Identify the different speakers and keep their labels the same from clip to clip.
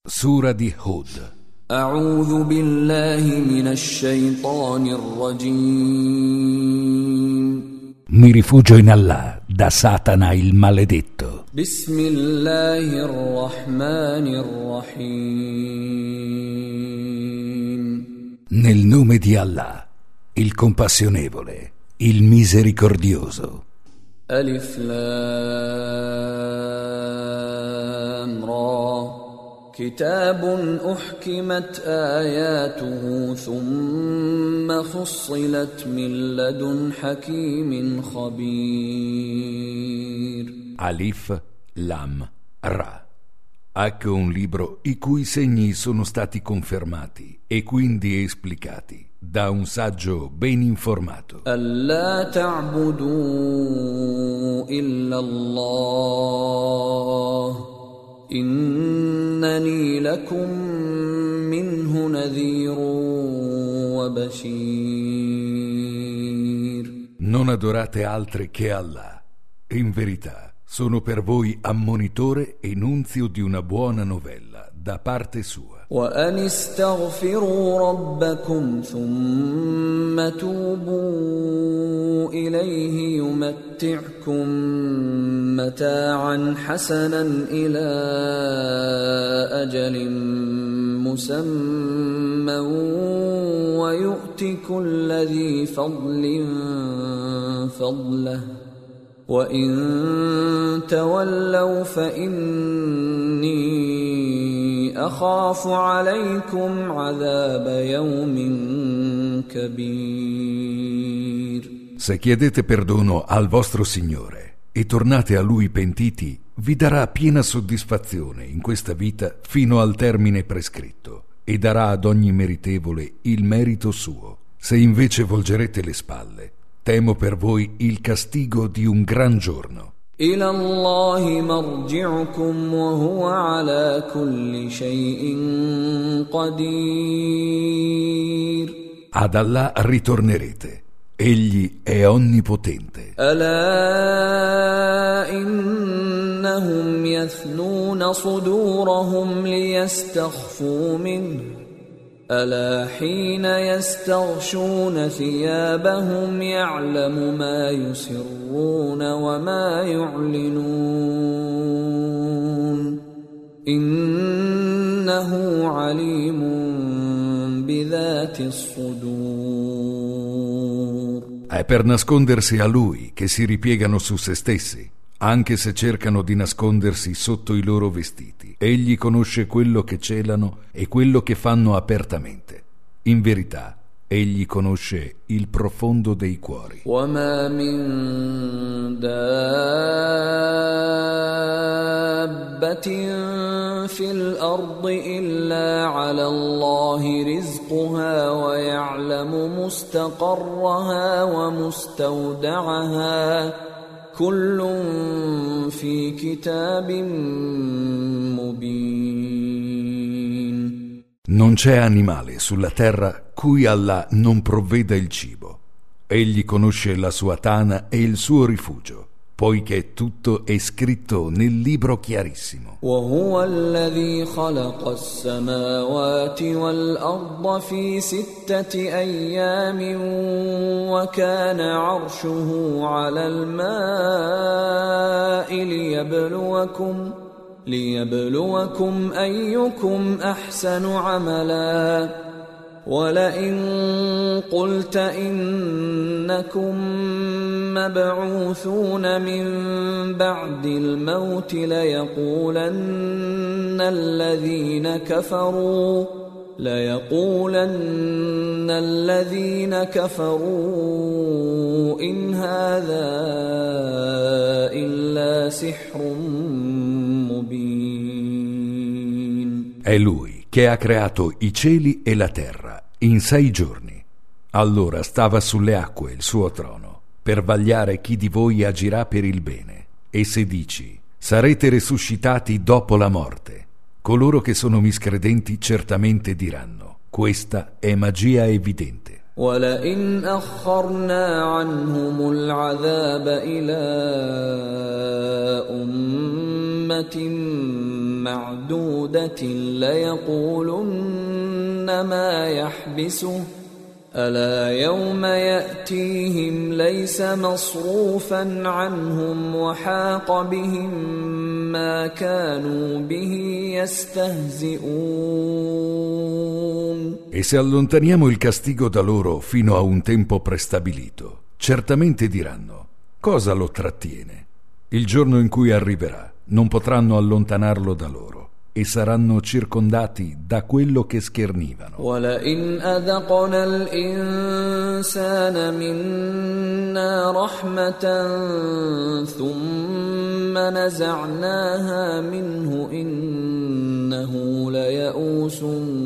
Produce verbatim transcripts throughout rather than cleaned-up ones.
Speaker 1: Sura di Hud.
Speaker 2: A'udhu billahi minash shaitanir rajim.
Speaker 1: Mi rifugio in Allah da Satana il maledetto.
Speaker 2: Bismillahir rahmanir rahim.
Speaker 1: Nel nome di Allah, il compassionevole, il misericordioso.
Speaker 2: Alif Lam Ra. كتاب أحكمت آياته ثم فصلت من لدن حكيم خبير.
Speaker 1: Alif Lam Ra. Ecco un libro i cui segni sono stati confermati e quindi esplicati da un saggio ben informato.
Speaker 2: ألا تعبدوا إلا الله إنني لكم منه نذير وبشير.
Speaker 1: Non adorate altre che Allah. In verità sono per voi ammonitore e nunzio di una buona novella da parte sua.
Speaker 2: وأن استغفروا ربكم ثم توبوا إليه يمتعكم متاعا حسنا إلى أجل مسمى ويؤت كل ذي فضل فضله وإن تولوا فإني أخاف عليكم عذاب يوم كبير.
Speaker 1: Se chiedete perdono al vostro Signore e tornate a Lui pentiti, vi darà piena soddisfazione in questa vita fino al termine prescritto e darà ad ogni meritevole il merito suo. Se invece volgerete le spalle, temo per voi il castigo di un gran giorno.
Speaker 2: إلى الله مرجعكم وهو على كل شيء قدير.
Speaker 1: Ad Allah ritornerete. Egli è onnipotente.
Speaker 2: ألا إنهم يثنون صدورهم ليستخفوا منه ألا حين يستغشون ثيابهم يعلم ما يسرون وما يعلنون إنه عليم بذات الصدور.
Speaker 1: È per nascondersi a Lui che si ripiegano su se stessi, anche se cercano di nascondersi sotto i loro vestiti. Egli conosce quello che celano e quello che fanno apertamente. In verità, egli conosce il profondo dei cuori.
Speaker 2: وَمَا مِن دَابَّةٍ فِي الْأَرْضِ إِلَّا عَلَى اللَّهِ رِزْقُهَا وَيَعْلَمُ مُسْتَقَرَّهَا وَمُسْتَوْدَعَهَا كل في كتاب مبين.
Speaker 1: Non c'è animale sulla terra cui Allah non provveda il cibo. Egli conosce la sua tana e il suo rifugio, poiché tutto è scritto nel libro chiarissimo.
Speaker 2: وهو الذي خلق السماوات والأرض في ستة أيام وكان عرشه على الماء ليبلوكم ليبلوكم أيكم أحسن عملا ولئن قلت إنكم مبعوثون من بعد الموت ليقولن الذين كفروا ليقولن الذين كفروا إن هذا إلا سحر مبين.
Speaker 1: È Lui che ha creato i cieli e la terra in sei giorni. Allora stava sulle acque il suo trono, per vagliare chi di voi agirà per il bene. E se dici, sarete resuscitati dopo la morte, coloro che sono miscredenti certamente diranno, questa è magia evidente.
Speaker 2: ولئن أخرنا عنهم العذاب إلى أمة معدودة ليقولن ما يحبسه ألا يوم يأتيهم ليس مصروفا عنهم وحاق بهم ما كانوا به يستهزئون.
Speaker 1: E se allontaniamo il castigo da loro fino a un tempo prestabilito, certamente diranno: cosa lo trattiene? Il giorno in cui arriverà non potranno allontanarlo da loro e saranno circondati da quello che schernivano.
Speaker 2: وَلَئِنْ أَذَقْنَا الْإِنسَانَ مِنَّا رَحْمَةً ثُمَّ نَزَعْنَاهَا مِنْهُ إِنَّهُ لَيَئُوسٌ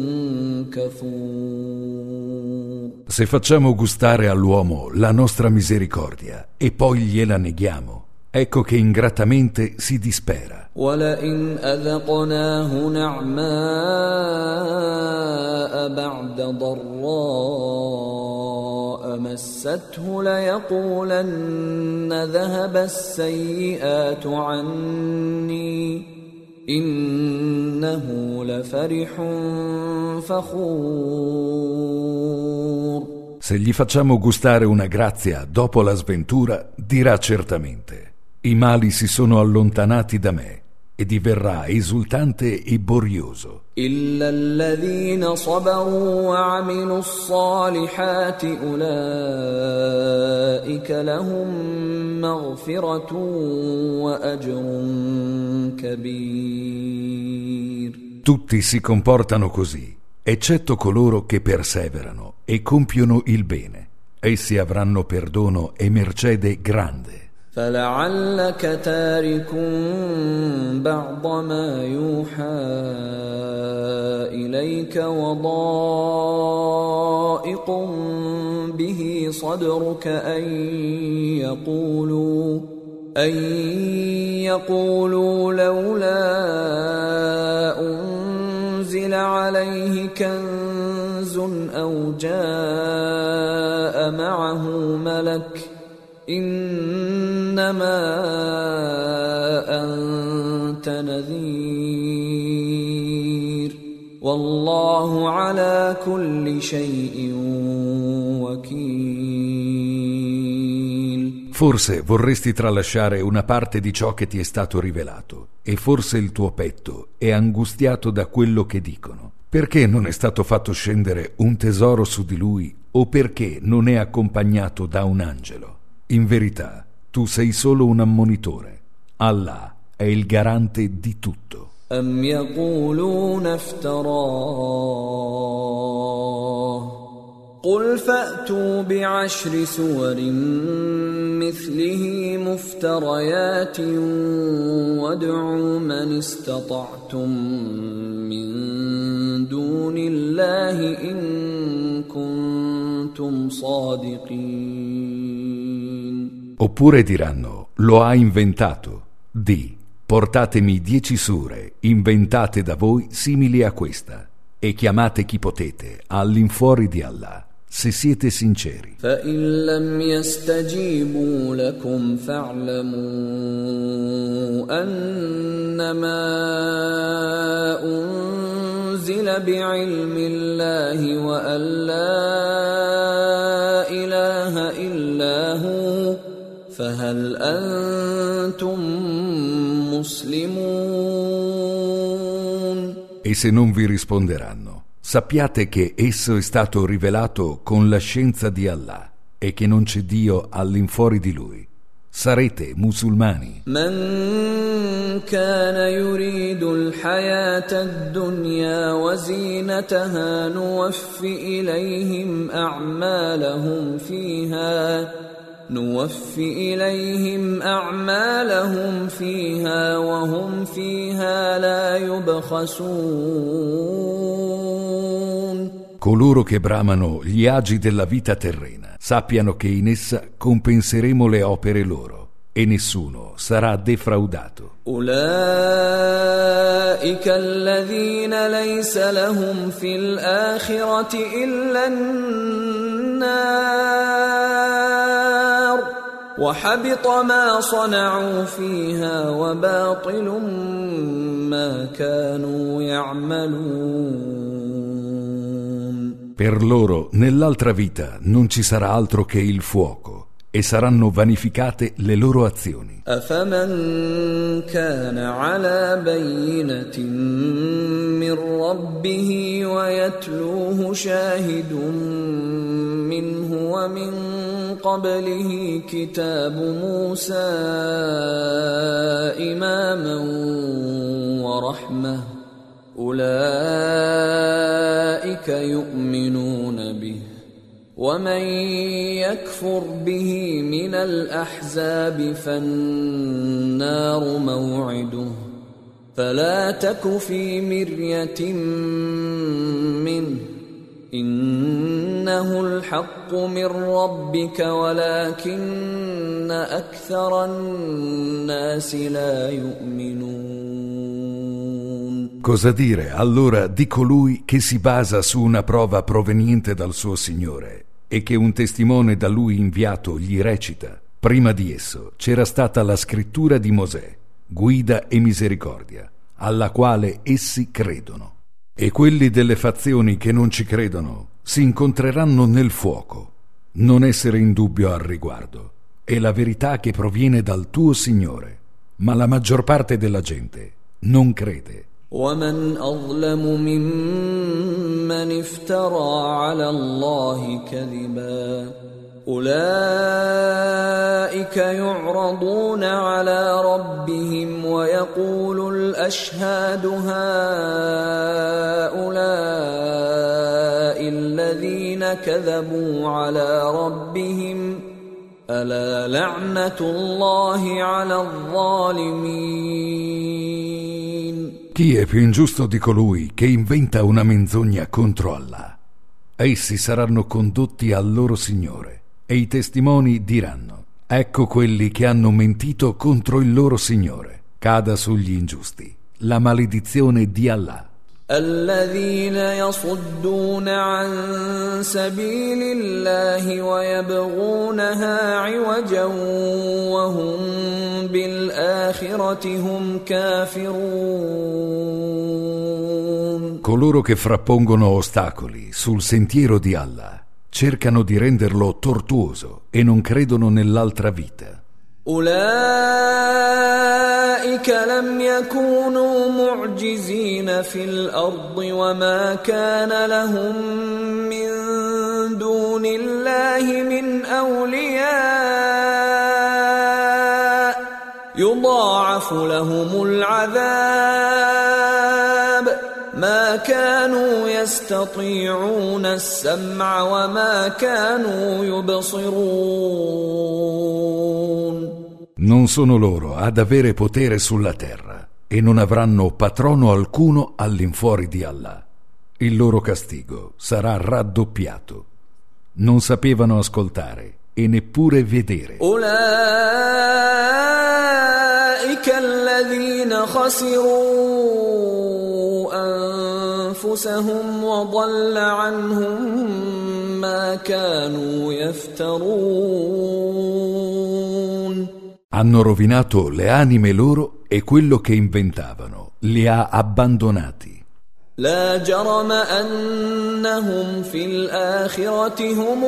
Speaker 2: كَفُورٌ.
Speaker 1: Se facciamo gustare all'uomo la nostra misericordia e poi gliela neghiamo, ecco che ingratamente si dispera.
Speaker 2: وَلَئِنْ أَذَقْنَاهُ نَعْمَاءَ بَعْدَ ضَرَّاءَ مَسَّتْهُ لَيَقُولَنَّ ذَهَبَ السَّيِّئَاتُ عَنِّي إِنَّهُ لَفَرِحٌ فَخُورٌ.
Speaker 1: Se gli facciamo gustare una grazia dopo la sventura, dirà certamente: i mali si sono allontanati da me, e diverrà esultante e borioso.
Speaker 2: إِلَّا الَّذِينَ صَبَرُوا وَعَمِلُوا الصَّالِحَاتِ أُولَئِكَ لَهُم مَّغْفِرَةٌ وَأَجْرٌ كَبِيرٌ.
Speaker 1: Tutti si comportano così, eccetto coloro che perseverano e compiono il bene. Essi avranno perdono e mercede grande.
Speaker 2: فَلَعَلَّكَ تَارِكٌ بَعْضَ مَا يُوحَى إِلَيْكَ وَضَائِقٌ بِهِ صَدْرُكَ أَن يَقُولُوا أَن يَقُولُوا لَوْلَا أُنزِلَ عَلَيْهِ كَنزٌ أَوْ جَاءَ مَعَهُ مَلَكٌ إنما أنت نذير والله على كل شيء وكيل.
Speaker 1: Forse vorresti tralasciare una parte di ciò che ti è stato rivelato, e forse il tuo petto è angustiato da quello che dicono. Perché non è stato fatto scendere un tesoro su di lui, o perché non è accompagnato da un angelo? In verità, tu sei solo un ammonitore. Allah è il garante di tutto.
Speaker 2: أم يقولون افتراه قل فأتوا بعشر سور مثله مفتريات وادعوا من استطعتم من دون الله إن كنتم صادقين.
Speaker 1: Oppure diranno: lo ha inventato. Di: portatemi dieci sure inventate da voi simili a questa e chiamate chi potete all'infuori di Allah, se siete sinceri.
Speaker 2: فَإِن لَّمْ يَسْتَجِيبُوا لَكُمْ فَاعْلَمُوا أَنَّمَا أُنزِلَ بِعِلْمِ اللَّهِ وَأَن لَّا إِلَٰهَ إِلَّا هُوَ فَهَلْ أَنتُم مُّسْلِمُونَ.
Speaker 1: E se non vi risponderanno, sappiate che esso è stato rivelato con la scienza di Allah e che non c'è Dio all'infuori di lui. Sarete musulmani.
Speaker 2: من كان يريد الحياة الدنيا وزينتها نوفِ إليهم أعمالهم فيها نوفِ إليهم أعمالهم فيها وهم فيها لا يبخسون.
Speaker 1: Coloro che bramano gli agi della vita terrena sappiano che in essa compenseremo le opere loro e nessuno sarà defraudato.
Speaker 2: أولئك الذين ليس لهم في الآخرة إلا النار وحبط ما صنعوا فيها وباطل ما كانوا يعملون.
Speaker 1: Per loro nell'altra vita non ci sarà altro che il fuoco e saranno vanificate le loro azioni.
Speaker 2: أفمن كان على بينة من ربه ويتلوه شاهد منه ومن قبله كتاب موسى إماما ورحمة أولئك يؤمنون به ومن يكفر به من الأحزاب فالنار موعده فلا تك في مرية منه إنه الحق من ربك ولكن أكثر الناس لا يؤمنون.
Speaker 1: Cosa dire allora di colui che si basa su una prova proveniente dal suo Signore e che un testimone da lui inviato gli recita? Prima di esso c'era stata la scrittura di Mosè, guida e misericordia, alla quale essi credono. E quelli delle fazioni che non ci credono si incontreranno nel fuoco. Non essere in dubbio al riguardo. È la verità che proviene dal tuo Signore, ma la maggior parte della gente non crede.
Speaker 2: ومن أظلم ممن افترى على الله كذبا أولئك يعرضون على ربهم ويقول الأشهاد هؤلاء الذين كذبوا على ربهم ألا لعنة الله على الظالمين.
Speaker 1: Chi è più ingiusto di colui che inventa una menzogna contro Allah? Essi saranno condotti al loro Signore e i testimoni diranno: ecco quelli che hanno mentito contro il loro Signore. Cada sugli ingiusti la maledizione di Allah.
Speaker 2: الذين يصدون عن سبيل الله ويبغونها عوجا وهم بالآخرة هم كافرون.
Speaker 1: Coloro che frappongono ostacoli sul sentiero di Allah cercano di renderlo tortuoso e non credono nell'altra vita.
Speaker 2: أولئك لم يكونوا معجزين في الأرض وما كان لهم من دون الله من أولياء يضاعف لهم العذاب ما كانوا يستطيعون السمع وما كانوا يبصرون.
Speaker 1: Non sono loro ad avere potere sulla terra e non avranno patrono alcuno all'infuori di Allah. Il loro castigo sarà raddoppiato. Non sapevano ascoltare e neppure vedere.
Speaker 2: أولئك الذين خسروا أنفسهم وضل عنهم ما كانوا يفترون.
Speaker 1: Hanno rovinato le anime loro e quello che inventavano li ha abbandonati.
Speaker 2: لا جرم أنهم في الآخرة هم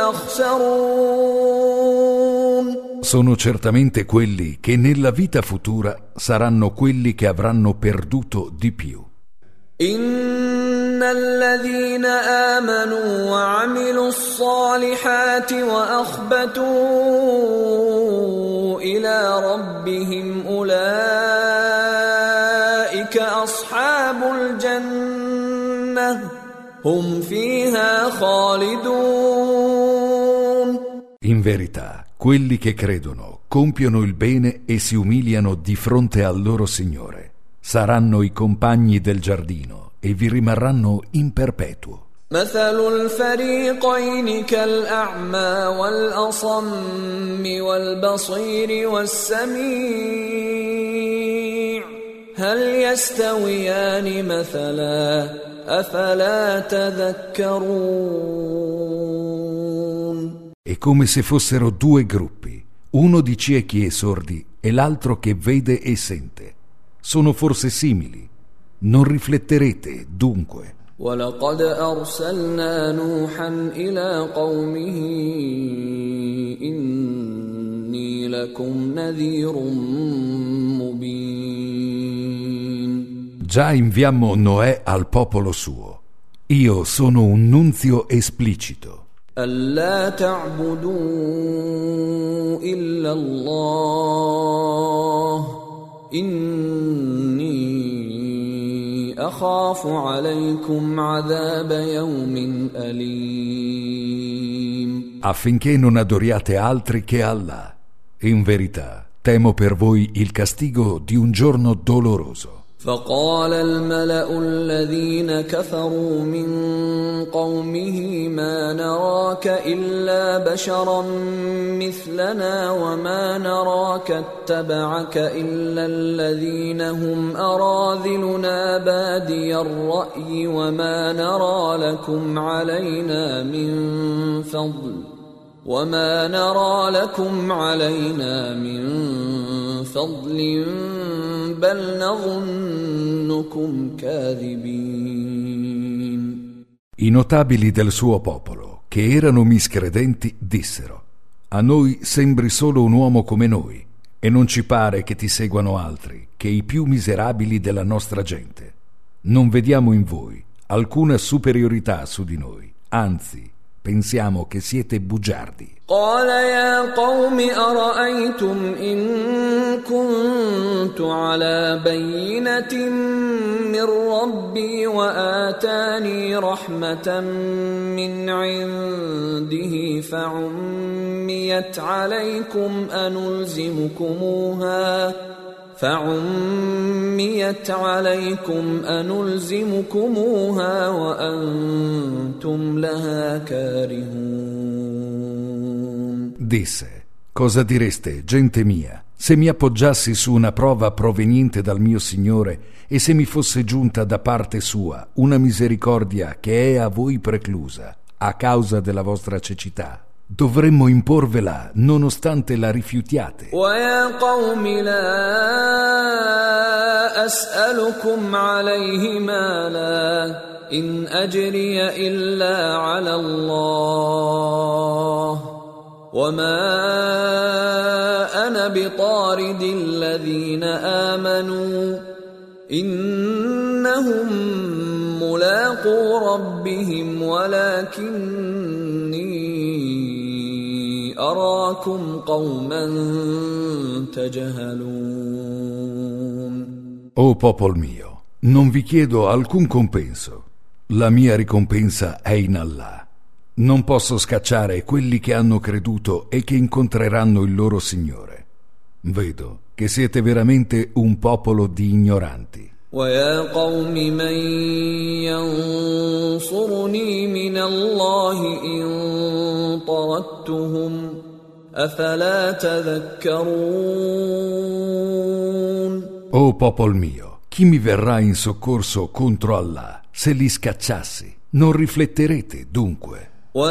Speaker 2: الأخسرون.
Speaker 1: Sono certamente quelli che nella vita futura saranno quelli che avranno perduto di più.
Speaker 2: إن الذين آمنوا وعملوا الصالحات وأخبتوا إلى ربهم أولئك أصحاب الجنة هم فيها خالدون.
Speaker 1: In verità, quelli che credono, compiono il bene e si umiliano di fronte al loro Signore saranno i compagni del giardino e vi rimarranno in perpetuo.
Speaker 2: مثل الفريقين كالأعمى والأصم والبصير والسميع هل يستويان مثلا أفلا تذكرون.
Speaker 1: È come se fossero due gruppi, uno di ciechi e sordi e l'altro che vede e sente. Sono forse simili? Non rifletterete dunque?
Speaker 2: وَلَقَدْ أَرْسَلْنَا نُوحًا إِلَى قَوْمِهِ إِنِّي لَكُمْ نَذِيرٌ مُبِينٌ.
Speaker 1: Già inviammo Noè al popolo suo. Io sono un nunzio esplicito.
Speaker 2: أَلَّا تَعْبُدُوا إِلَّا اللَّهَ إِنِّي أَخَافُ عَلَيْكُمْ عَذَابَ يَوْمٍ أَلِيمٍ.
Speaker 1: Affinché non adoriate altri che Allah. In verità, temo per voi il castigo di un giorno doloroso.
Speaker 2: فقال الملأ الذين كفروا من قومه ما نراك إلا بشرا مثلنا وما نراك اتبعك إلا الذين هم أراذلنا بادي الرأي وما نرى لكم علينا من فضل وما نرى لكم علينا من فضل بل نظنكم كاذبين.
Speaker 1: I notabili del suo popolo, che erano miscredenti, dissero: a noi sembri solo un uomo come noi, e non ci pare che ti seguano altri che i più miserabili della nostra gente. Non vediamo in voi alcuna superiorità su di noi, anzi pensiamo che siete bugiardi.
Speaker 2: قال يا قوم أرأيتم إن كنت على بينة من ربي وآتاني رحمة من عنده فعميت عليكم أنلزمكموها فعميت عليكم أنلزمكموها وأنتم لها كارهون.
Speaker 1: Disse: cosa direste, gente mia, se mi appoggiassi su una prova proveniente dal mio Signore e se mi fosse giunta da parte sua una misericordia che è a voi preclusa a causa della vostra cecità? Dovremmo imporvela nonostante la rifiutiate.
Speaker 2: وَيَا قَوْمِ لَا أَسْأَلُكُمْ عَلَيْهِ مَالًا إِنْ أَجْرِيَ إِلَّا عَلَى اللَّهِ وَمَا أَنَا بِطَارِدِ الَّذِينَ آمَنُوا إِنَّهُمْ مُلَاقُو رَبِّهِمْ وَلَكِنِّي أَرَاكُمْ قَوْمًا تَجْهَلُونَ.
Speaker 1: O popol mio, non vi chiedo alcun compenso. La mia ricompensa è in Allah. Non posso scacciare quelli che hanno creduto e che incontreranno il loro Signore. Vedo che siete veramente un popolo di ignoranti.
Speaker 2: وَيَا قَوْمِ مَنْ يَنْصُرُنِي مِنَ اللَّهِ إِنْ طَرَدتُّهُمْ أَفَلَا تَذَكَّرُونَ.
Speaker 1: O popol mio, chi mi verrà in soccorso contro Allah se li scacciassi? Non rifletterete dunque.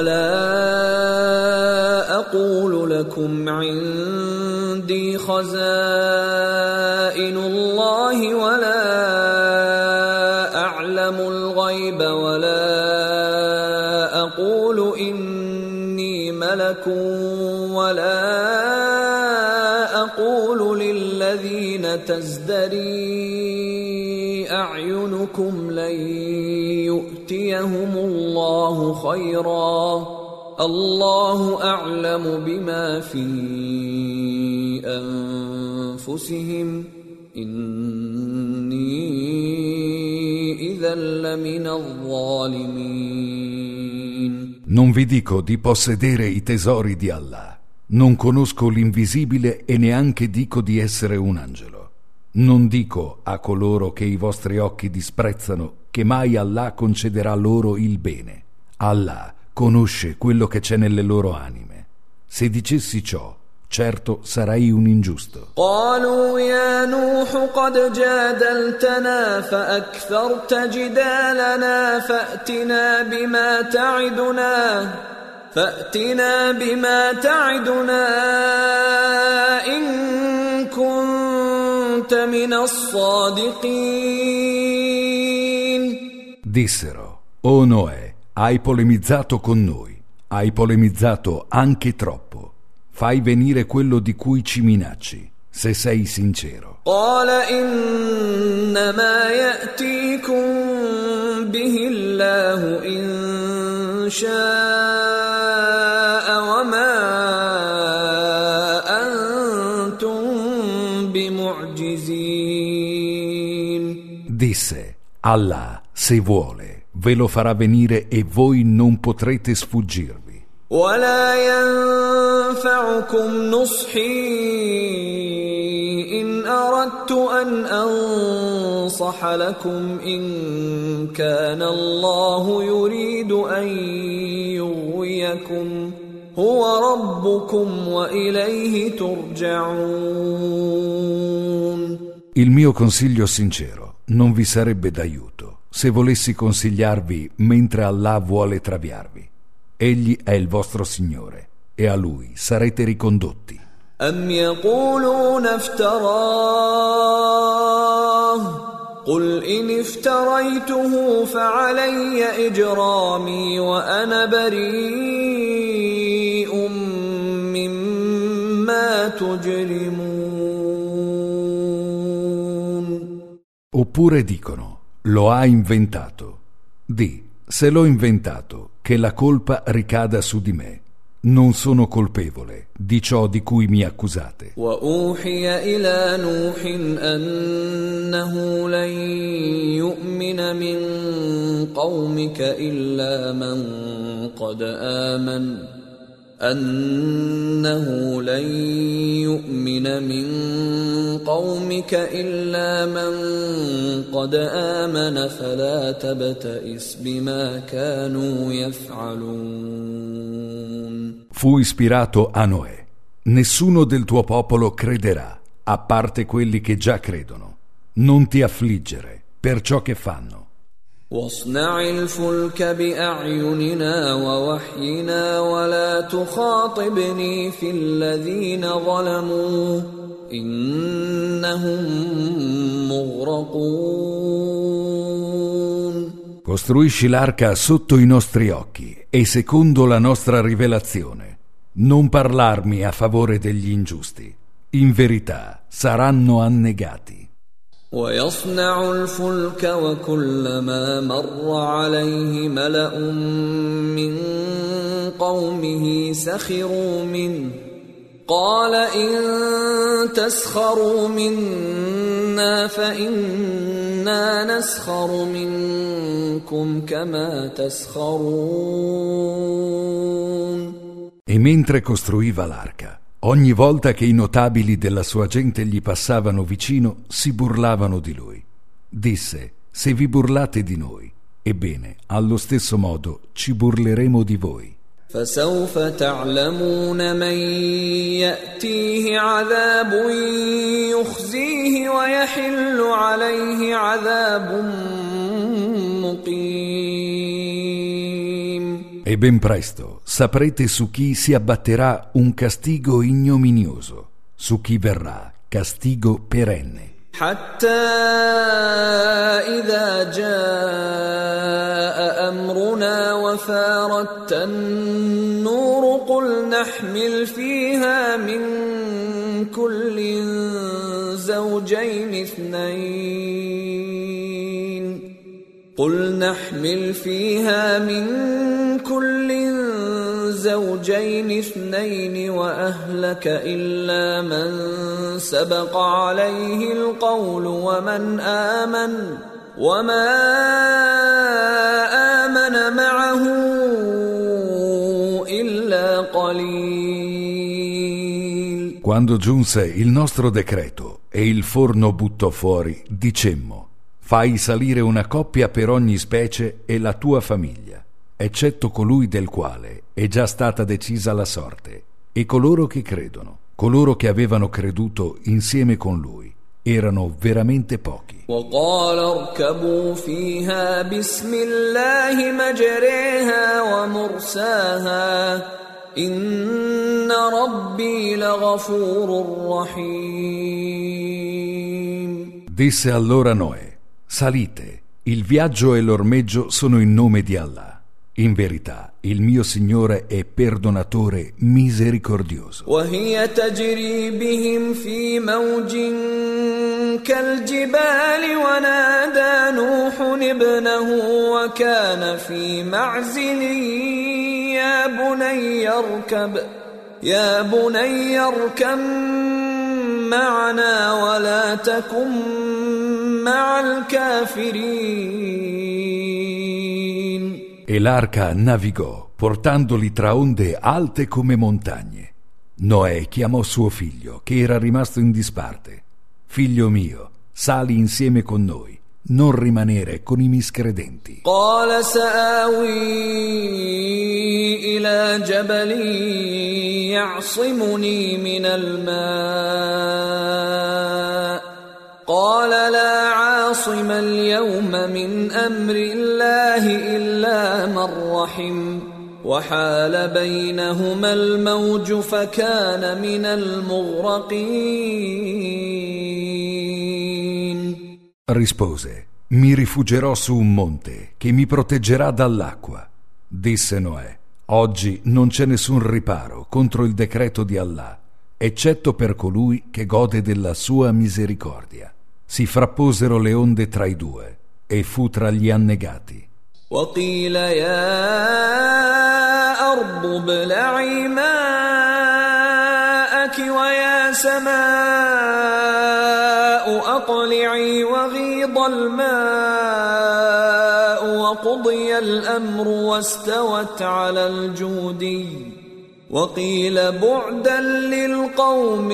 Speaker 2: ولا أقول لكم عندي خزائن الله ولا أعلم الغيب ولا أقول إني ملك ولا أقول للذين تزدري أعينكم لن يؤتيهم الله خيرا الله أعلم بما في أنفسهم إني إذا لمن الظالمين.
Speaker 1: Non vi dico di possedere i tesori di Allah. Non conosco l'invisibile e neanche dico di essere un angelo. Non dico a coloro che i vostri occhi disprezzano che mai Allah concederà loro il bene. Allah conosce quello che c'è nelle loro anime. Se dicessi ciò, certo sarai un ingiusto.
Speaker 2: قالوا يا نوح قد جادلتنا فأكثرت جدالنا فأتنا بما تعدنا فأتنا بما تعدنا إن كنت من الصادقين.
Speaker 1: Dissero: O Noè, hai polemizzato con noi, hai polemizzato anche troppo. Fai venire quello di cui ci minacci, se sei sincero.
Speaker 2: قال إنما يأتيكم به الله إن شاء وما أنتم بمعجزين.
Speaker 1: Disse: Allah, se vuole, ve lo farà venire e voi non potrete sfuggirvi.
Speaker 2: ولا ينفعكم نصحي إن أردت أن أنصح لكم إن كان الله يريد أن يغويكم هو ربكم وإليه ترجعون.
Speaker 1: Il mio consiglio sincero non vi sarebbe d'aiuto se volessi consigliarvi mentre Allah vuole traviarvi. Egli è il vostro Signore e a Lui sarete ricondotti.
Speaker 2: أم يقولون افتراه قل إن افتريته فعلي إجرامي وأنا بريء مما تجرمون.
Speaker 1: Oppure dicono: lo ha inventato. Di: se l'ho inventato, che la colpa ricada su di me. Non sono colpevole di ciò di cui mi accusate.
Speaker 2: وأوحي إلى نوح أنه لن يؤمن من قومك إلا من قد آمن أنه لن يؤمن من قومك إلا من قد آمن فلا تبتئس بما كانوا يفعلون.
Speaker 1: Fu ispirato a Noè: nessuno del tuo popolo crederà, a parte quelli che già credono. Non ti affliggere per ciò che fanno.
Speaker 2: واصنع الفلك بأعيننا ووحينا ولا تخاطبني في الذين ظلموا إنهم مغرقون.
Speaker 1: Costruisci l'arca sotto i nostri occhi e secondo la nostra rivelazione. Non parlarmi a favore degli ingiusti. In verità saranno annegati.
Speaker 2: ويصنع الفلك وكلما مر عليه ملأ من قومه سخروا منه قال إن تسخروا منا فإنا نسخر منكم كما تسخرون.
Speaker 1: E mentre costruiva l'arca, ogni volta che i notabili della sua gente gli passavano vicino, si burlavano di lui. Disse: se vi burlate di noi, ebbene, allo stesso modo ci burleremo di voi.
Speaker 2: فسوف تعلمون من يأتيه عذاب يخزيه ويحل عليه عذاب مقيم.
Speaker 1: E ben presto saprete su chi si abbatterà un castigo ignominioso, su chi verrà castigo perenne.
Speaker 2: حتى إذا جاء أمرنا وفارت النور قل نحمل فيها من كل زوجين اثنين قل نحمل فيها من كل زوجين اثنين وأهلك إلا من سبق عليه القول ومن آمن وما آمن معه إلا قليل.
Speaker 1: Quando giunse il nostro decreto e il forno buttò fuori, dicemmo: fai salire una coppia per ogni specie e la tua famiglia, eccetto colui del quale è già stata decisa la sorte, e coloro che credono, coloro che avevano creduto insieme con lui, erano veramente pochi.
Speaker 2: وقال اركبوا فيها بسم الله مجريها ومرساها إن ربي لغفور رحيم.
Speaker 1: Disse allora Noè: salite, il viaggio e l'ormeggio sono in nome di Allah. In verità, il mio Signore è perdonatore misericordioso.
Speaker 2: وهي تجري بهم في موج كالجبال ونادى نوح ابنه وكان في معزل يا بني اركب يا بني اركب معنا ولا تكن مع الكافرين.
Speaker 1: E l'arca navigò, portandoli tra onde alte come montagne. Noè chiamò suo figlio, che era rimasto in disparte. Figlio mio, sali insieme con noi, non rimanere con i miscredenti.
Speaker 2: قال سآوي إلى جبل يعصمني من الماء قال لا عاصم اليوم من أمر الله إلا من رحم وحال بينهما الموج فكان من المغرقين.
Speaker 1: Rispose: mi rifugierò su un monte che mi proteggerà dall'acqua. Disse Noè: oggi non c'è nessun riparo contro il decreto di Allah, eccetto per colui che gode della sua misericordia. Si frapposero le onde tra i due e fu tra gli annegati.
Speaker 2: وقيل يا أرض ابلعي ماءك ويا سماء أقلعي وغيض الماء وقضي الأمر واستوت على الجودي وقيل بعدا للقوم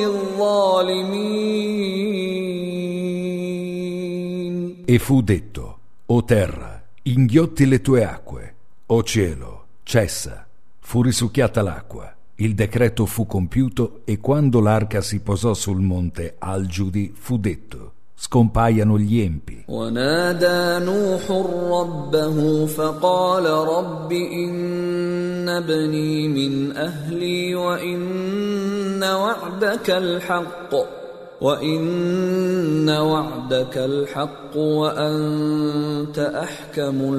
Speaker 2: الظالمين.
Speaker 1: E fu detto: o terra, inghiotti le tue acque, o cielo, cessa. Fu risucchiata l'acqua, il decreto fu compiuto e quando l'arca si posò sul monte Al-Giudi fu detto: scompaiano gli empi.
Speaker 2: ونادى نوح ربه فقال رب إن ابني من أهلي وإن وعدك الحق وإن وعدك الحق وأنت أحكم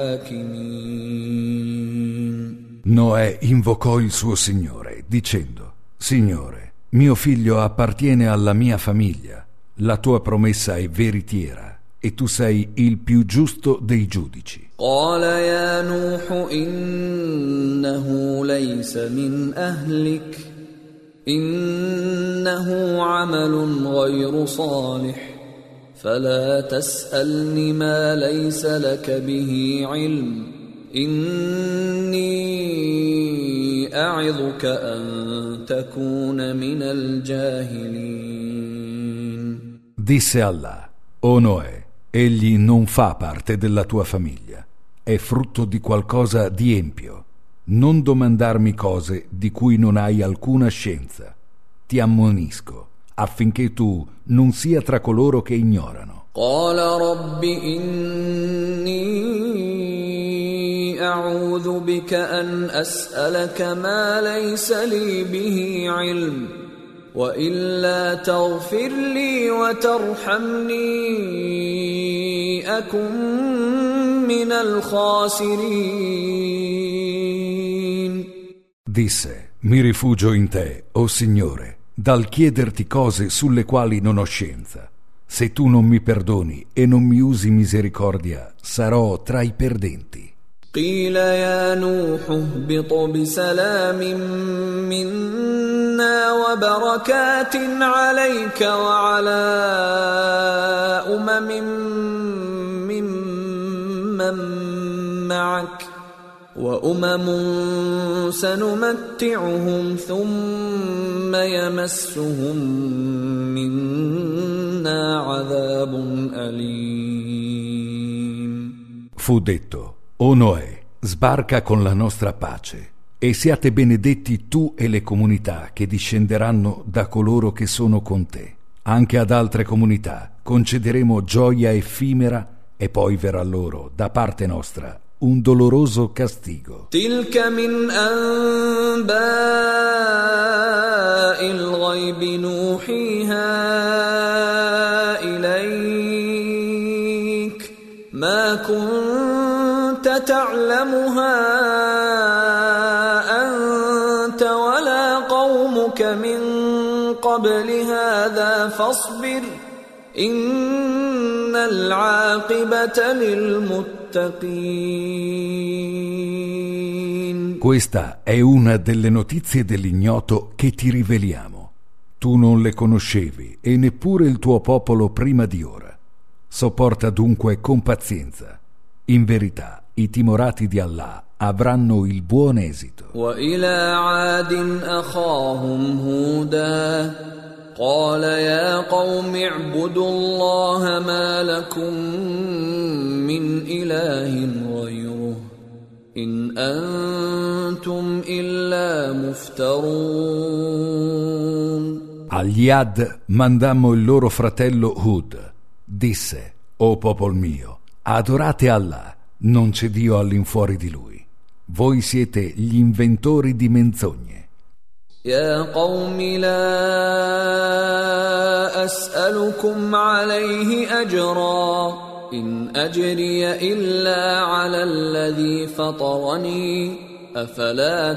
Speaker 2: الحاكمين.
Speaker 1: Noè invocò il suo Signore, dicendo: Signore, mio figlio appartiene alla mia famiglia, la tua promessa è veritiera e tu sei il più giusto dei giudici.
Speaker 2: قال يا نوح إنه ليس من أهلك إنه عمل غير صالح فلا تسألني ما ليس لك به علم إني أعظك أن تكون من الجاهلين.
Speaker 1: Disse Allah: O Noè, egli non fa parte della tua famiglia, è frutto di qualcosa di empio. Non domandarmi cose di cui non hai alcuna scienza. Ti ammonisco affinché tu non sia tra coloro che ignorano.
Speaker 2: قال رب إني أعوذ بك أن أسألك ما ليس لي به علم وإلا تغفر لي وترحمني أكن من الخاسرين.
Speaker 1: Disse: mi rifugio in te, o Signore, dal chiederti cose sulle quali non ho scienza. Se tu non mi perdoni e non mi usi misericordia, sarò tra i perdenti.
Speaker 2: قيل يا نوح اهبط بسلام منا وبركات عليك وعلى أمم ممن معك وأمم سنمتعهم ثم يمسهم منا عذاب أليم.
Speaker 1: Fu detto: O Noè, sbarca con la nostra pace e siate benedetti tu e le comunità che discenderanno da coloro che sono con te. Anche ad altre comunità concederemo gioia effimera e poi verrà loro, da parte nostra, un doloroso castigo.
Speaker 2: تلك من أنباء الغيب نوحيها إليك ما كنت تعلمها أنت ولا قومك من قبل هذا فاصبر إن العاقبة للمتقين.
Speaker 1: Questa è una delle notizie dell'ignoto che ti riveliamo. Tu non le conoscevi e neppure il tuo popolo prima di ora. Sopporta dunque con pazienza. In verità, i timorati di Allah avranno il buon esito.
Speaker 2: وإلى عاد أخاهم هودا قال يا قوم اعبدوا الله ما لكم من إله غيره إن أنتم إلا مفترون.
Speaker 1: Agli Ad mandammo il loro fratello Hud. Disse: O popol mio, adorate Allah, non c'è Dio all'infuori di lui. Voi siete gli inventori di menzogne.
Speaker 2: يا قوم لا أسألكم عليه أجرا إن أجري إلا على الذي فطرني أفلا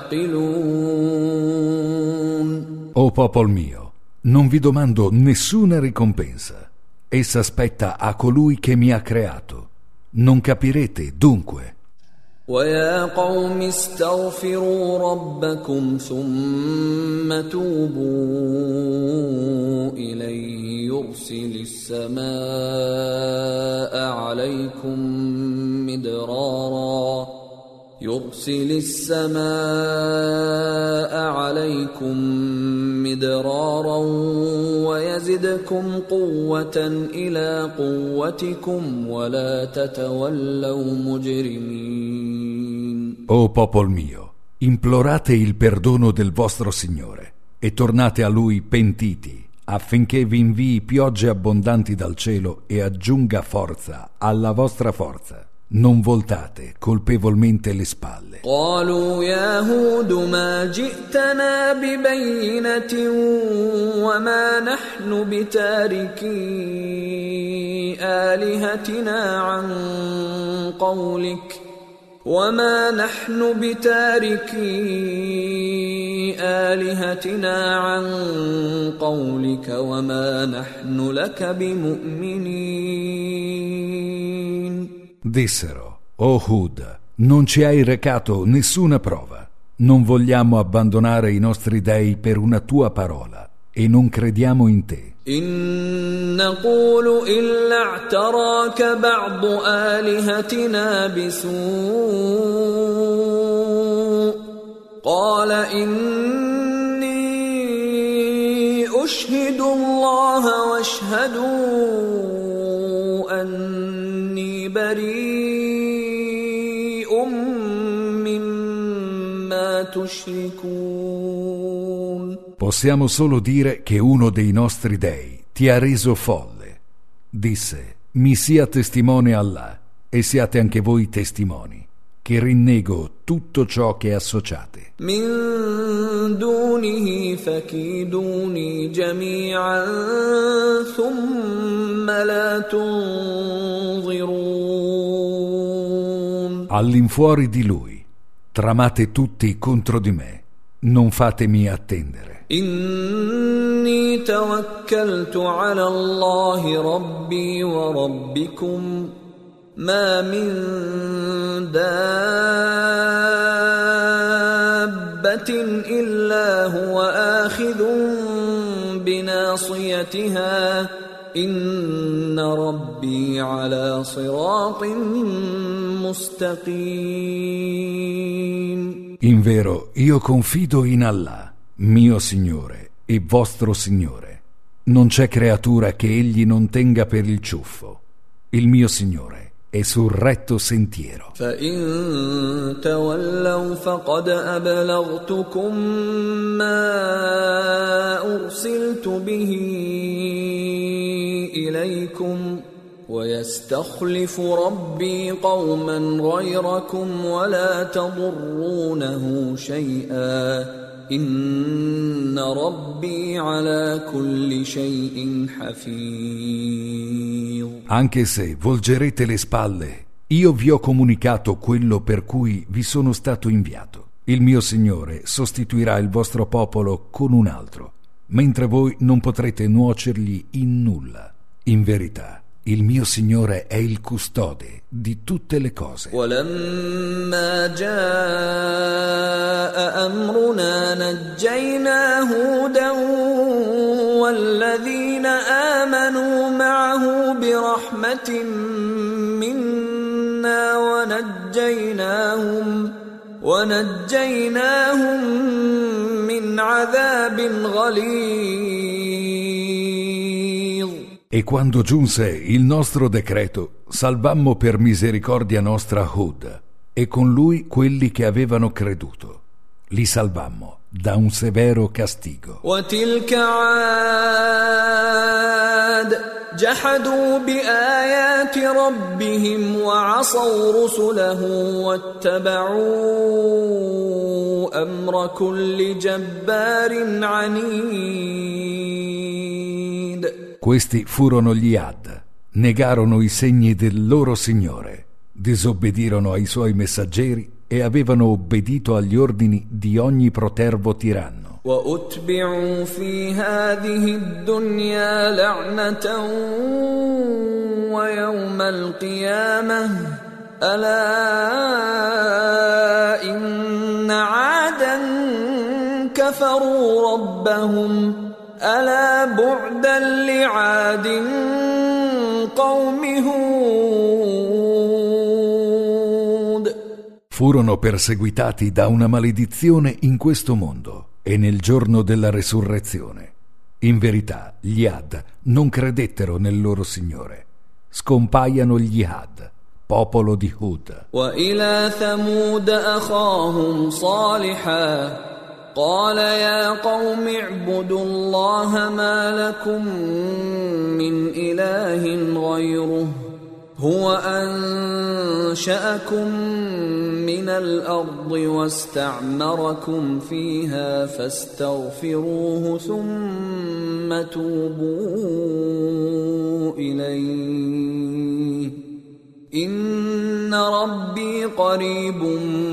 Speaker 2: تعقلون.
Speaker 1: O popol mio, non vi domando nessuna ricompensa. Essa spetta a colui che mi ha creato. Non capirete dunque.
Speaker 2: ويا قوم استغفروا ربكم ثم توبوا إليه يرسل السماء عليكم مدرارا يرسل السماء عليكم مدرارا ويزدكم قوة إلى قوتكم ولا تتولوا مجرمين.
Speaker 1: O popol mio, implorate il perdono del vostro Signore e tornate a Lui pentiti, affinché vi invii piogge abbondanti dal cielo e aggiunga forza alla vostra forza. Non voltate colpevolmente le spalle.
Speaker 2: قالوا يا هود ما جئتنا ببينة وما نحن بتاركي آلهتنا عن قولك وما نحن بتاركي آلهتنا عن قولك وما نحن لك بمؤمنين.
Speaker 1: Dissero: O Hud, non ci hai recato nessuna prova. Non vogliamo abbandonare i nostri dei per una tua parola e non crediamo in te.
Speaker 2: إن نقول إلا اعتراك بعض آلهتنا بسوء قال إني أشهد الله واشهدوا أني بريء مما تشركون.
Speaker 1: Possiamo solo dire che uno dei nostri dei ti ha reso folle. Disse: mi sia testimone Allah, e siate anche voi testimoni, che rinnego tutto ciò che associate.
Speaker 2: من دونه فكيدوني جميعا ثم لا تنظرون.
Speaker 1: All'infuori di lui, tramate tutti contro di me, non fatemi attendere.
Speaker 2: إني توكلت على الله ربي وربكم ما من دابة إلا هو آخذ بناصيتها إن ربي على صراط مستقيم.
Speaker 1: In vero, io confido in Allah, mio Signore e vostro Signore. Non c'è creatura che egli non tenga per il ciuffo. Il mio Signore e sul retto sentiero.
Speaker 2: فإن تولوا فقد أبلغتكم ما أرسلت به إليكم ويستخلف ربي قوما غيركم ولا تضرونه شيئا إن ربي على كل شيء حفيظ.
Speaker 1: Anche se volgerete le spalle, io vi ho comunicato quello per cui vi sono stato inviato. Il mio Signore sostituirà il vostro popolo con un altro, mentre voi non potrete nuocergli in nulla. In verità, il mio Signore è il custode di tutte le cose.
Speaker 2: ولما جاء أمرنا نجينا هودا والذين آمنوا معه برحمة منا ونجيناهم ونجيناهم من عذاب غليظ.
Speaker 1: E quando giunse il nostro decreto, salvammo per misericordia nostra Hud, e con lui quelli che avevano creduto. Li salvammo da un severo castigo.
Speaker 2: وتلك عاد جحدوا بآيات ربهم وعصوا رسله واتبعوا أمر كل جبار عنيد.
Speaker 1: Questi furono gli Ad, negarono i segni del loro Signore, disobbedirono ai suoi messaggeri e avevano obbedito agli ordini di ogni protervo tiranno.
Speaker 2: وأتبعوا في هذه الدنيا لعنة ويوم القيامة ألا إن عادا كفروا ربهم ألا بعدا لعاد قوم هود.
Speaker 1: Furono perseguitati da una maledizione in questo mondo e nel giorno della resurrezione. In verità, gli Ad non credettero nel loro Signore. Scompaiano gli Ad, popolo di Hud.
Speaker 2: وإلى ثمود أخاهم صالحا قال يا قوم اعبدوا الله ما لكم من إله غيره هو أنشأكم من الأرض واستعمركم فيها فاستغفروه ثم توبوا إليه إن ربي قريب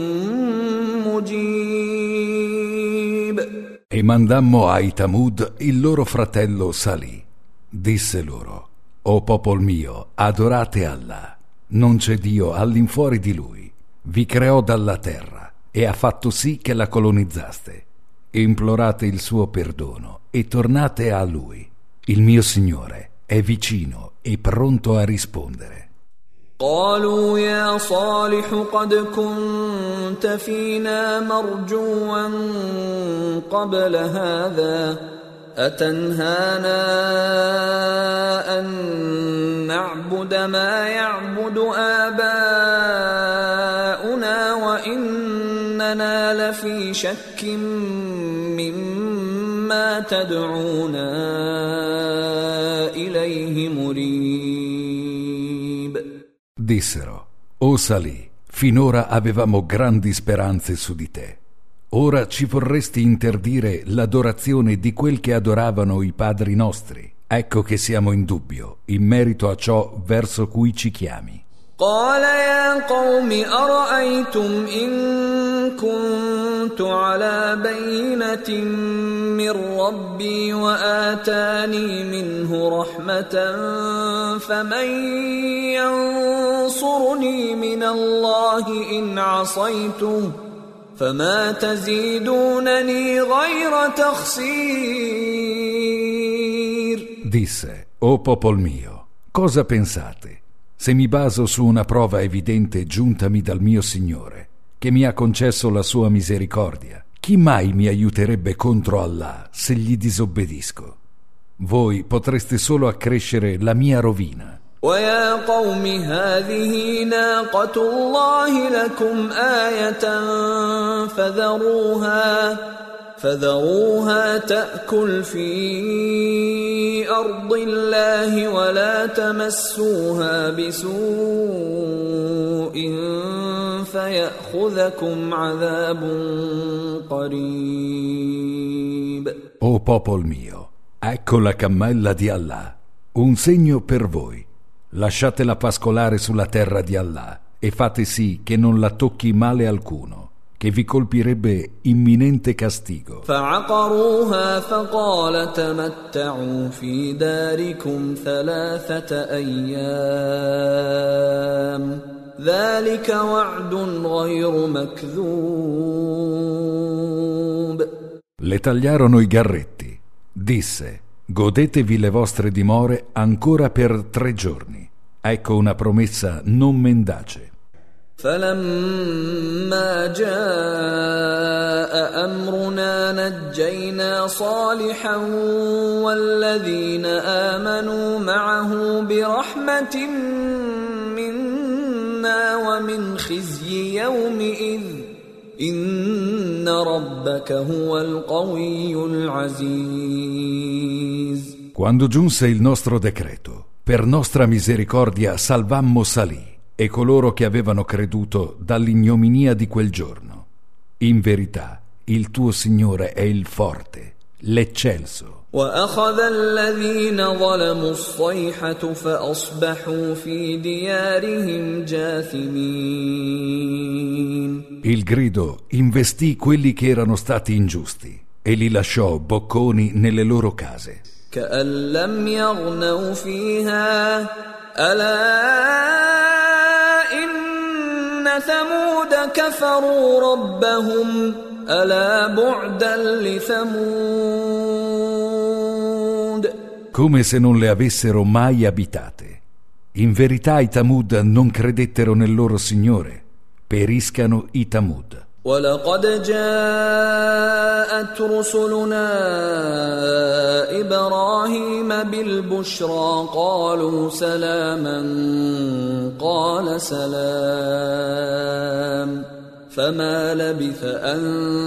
Speaker 2: مجيب.
Speaker 1: E mandammo ai Tamud il loro fratello Salì. Disse loro: O popol mio, adorate Allah. Non c'è Dio all'infuori di Lui. Vi creò dalla terra e ha fatto sì che la colonizzaste. Implorate il suo perdono e tornate a Lui. Il mio Signore è vicino e pronto a rispondere.
Speaker 2: قالوا يا صالح قد كنت فينا مرجوا قبل هذا أتنهانا أن نعبد ما يعبد آباؤنا وإننا لفي شك مما تدعونا إليه مريب.
Speaker 1: Dissero: O Salì, finora avevamo grandi speranze su di te. Ora ci vorresti interdire l'adorazione di quel che adoravano i padri nostri. Ecco che siamo in dubbio in merito a ciò verso cui ci chiami.
Speaker 2: قال يا قوم أرأيتم إن كنت على بينة من ربي وآتاني منه رحمة فمن ينصرني من الله إن عصيته فما تزيدونني غير تخسير.
Speaker 1: Disse: O popol mio, cosa pensate? Se mi baso su una prova evidente giuntami dal mio Signore, che mi ha concesso la sua misericordia, chi mai mi aiuterebbe contro Allah se gli disobbedisco? Voi potreste solo accrescere la mia rovina.
Speaker 2: ويا قوم هذه ناقة الله لكم آية فذروها فذروها تأكل في أرض الله ولا تمسوها بسوء فيأخذكم عذاب قريب.
Speaker 1: O popol mio, ecco la cammella di Allah, un segno per voi. Lasciatela pascolare sulla terra di Allah e fate sì che non la tocchi male alcuno, che vi colpirebbe imminente castigo.
Speaker 2: فعقروها فقال تمتعوا في داركم ثلاثة أيام ذلك وعد غير مكذوب.
Speaker 1: Le tagliarono i garretti. Disse: godetevi le vostre dimore ancora per tre giorni. Ecco una promessa non mendace.
Speaker 2: فلما جاء أمرنا نجينا صالحا والذين آمنوا معه برحمة منا ومن خزي يومئذ إن ربك هو القوي العزيز.
Speaker 1: Quando giunse il nostro decreto, per nostra misericordia salvammo Salì e coloro che avevano creduto dall'ignominia di quel giorno. In verità, il tuo Signore è il forte, l'eccelso.
Speaker 2: وأخذ الذين ظلموا الصيحة فأصبحوا في ديارهم جاثمين.
Speaker 1: Il grido investì quelli che erano stati ingiusti e li lasciò bocconi nelle loro case.
Speaker 2: كأن لم يغنوا فيها ألا إن ثمود كفروا ربهم ألا بعدا لثمود.
Speaker 1: Come se non le avessero mai abitate. In verità i Tamud non credettero nel loro Signore. Periscano i Tamud.
Speaker 2: ولقد جاءت رسلنا إبراهيم بالبشرى قالوا سلاما قال سلام فما لبث أن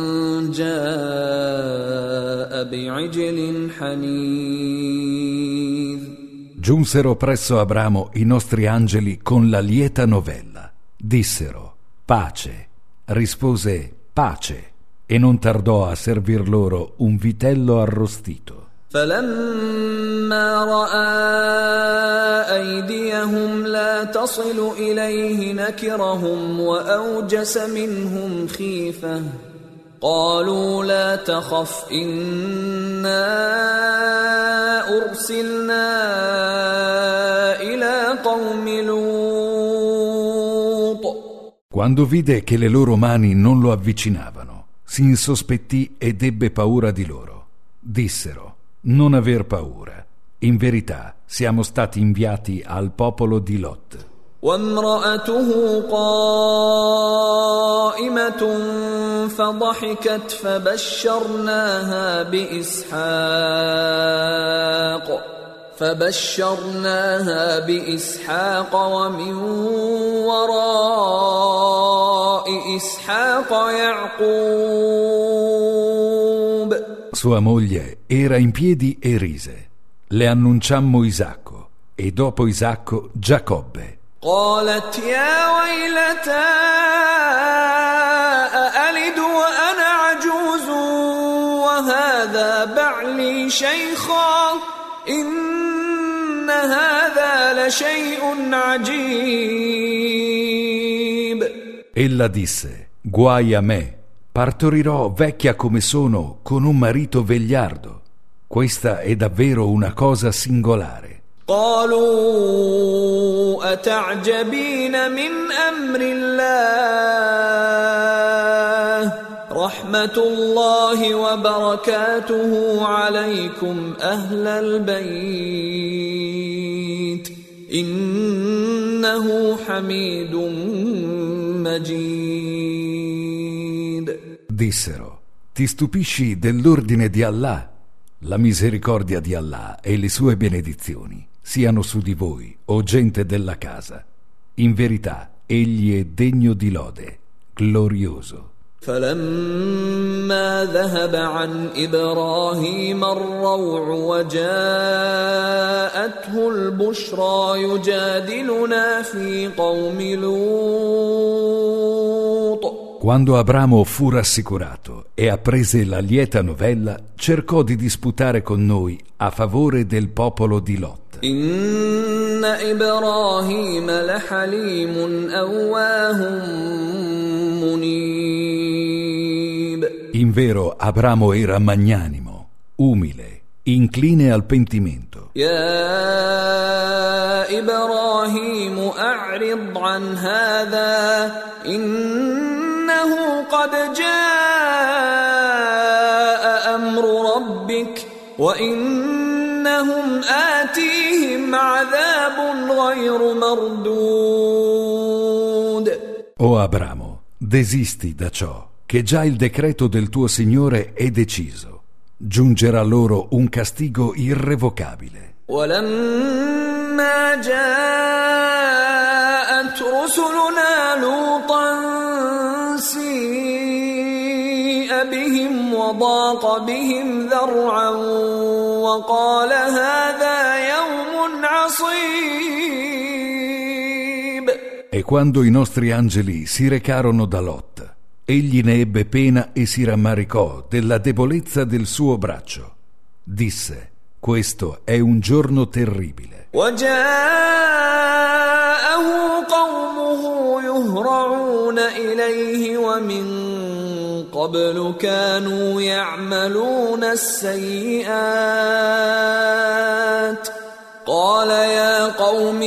Speaker 2: جاء بعجل حنيذ.
Speaker 1: Giunsero presso Abramo i nostri angeli con la lieta novella. Dissero: pace. Rispose: pace, e non tardò a servir loro un vitello arrostito.
Speaker 2: فلما رأى أيديهم لا تصل إليه نكرهم وأوجس منهم خيفة قالوا لا تخف إنا أرسلنا إلى قوم لوط.
Speaker 1: Quando vide che le loro mani non lo avvicinavano, si insospettì ed ebbe paura di loro. Dissero: non aver paura. In verità siamo stati inviati al popolo di Lot.
Speaker 2: وامرأته قائمة فضحكت فبشرناها بإسحاق فبشرناها بإسحاق ومن وراء إسحاق يعقوب.
Speaker 1: Sua moglie era in piedi e rise. Le annunciammo Isacco e dopo Isacco Giacobbe.
Speaker 2: قالت يا ويلتى أألد وأنا عجوز وهذا بعلي شيخا إن هذا لشيء عجيب.
Speaker 1: Ella disse: guai a me, partorirò vecchia come sono con un marito vegliardo. Questa è davvero una cosa singolare.
Speaker 2: قالوا أتعجبين من أمر الله رحمة الله وبركاته عليكم أهل البيت إنه حميد مجيد.
Speaker 1: Dissero: ti stupisci dell'ordine di Allah? La misericordia di Allah e le sue benedizioni siano su di voi, o gente della casa. In verità, egli è degno di lode, glorioso.
Speaker 2: فلما ذهب عن إبراهيم الروع وجاءته البشرى يجادلنا في قوم لوط.
Speaker 1: Quando Abramo fu rassicurato e apprese la lieta novella, cercò di disputare con noi a favore del popolo di Lot.
Speaker 2: إن إبراهيم لحليم أواه منيب.
Speaker 1: In vero, Abramo era magnanimo, umile, incline al pentimento.
Speaker 2: يا إبراهيم أعرض عن هذا إنه قد جاء أمر ربك وإنهم آتيهم عذاب غير مردود.
Speaker 1: O Abramo, desisti da ciò, che già il decreto del tuo Signore è deciso. Giungerà loro un castigo irrevocabile.
Speaker 2: ولما جاءت رسلنا لوطا سيء بهم وضاق بهم ذرعا وقال هذا يوم عصيب.
Speaker 1: E quando i nostri angeli si recarono da Lot, egli ne ebbe pena e si rammaricò della debolezza del suo braccio. Disse: questo è un giorno terribile.
Speaker 2: وجاءه قومه يهرعون إليه ومن قبل كانوا يعملون السيئات قال يا قوم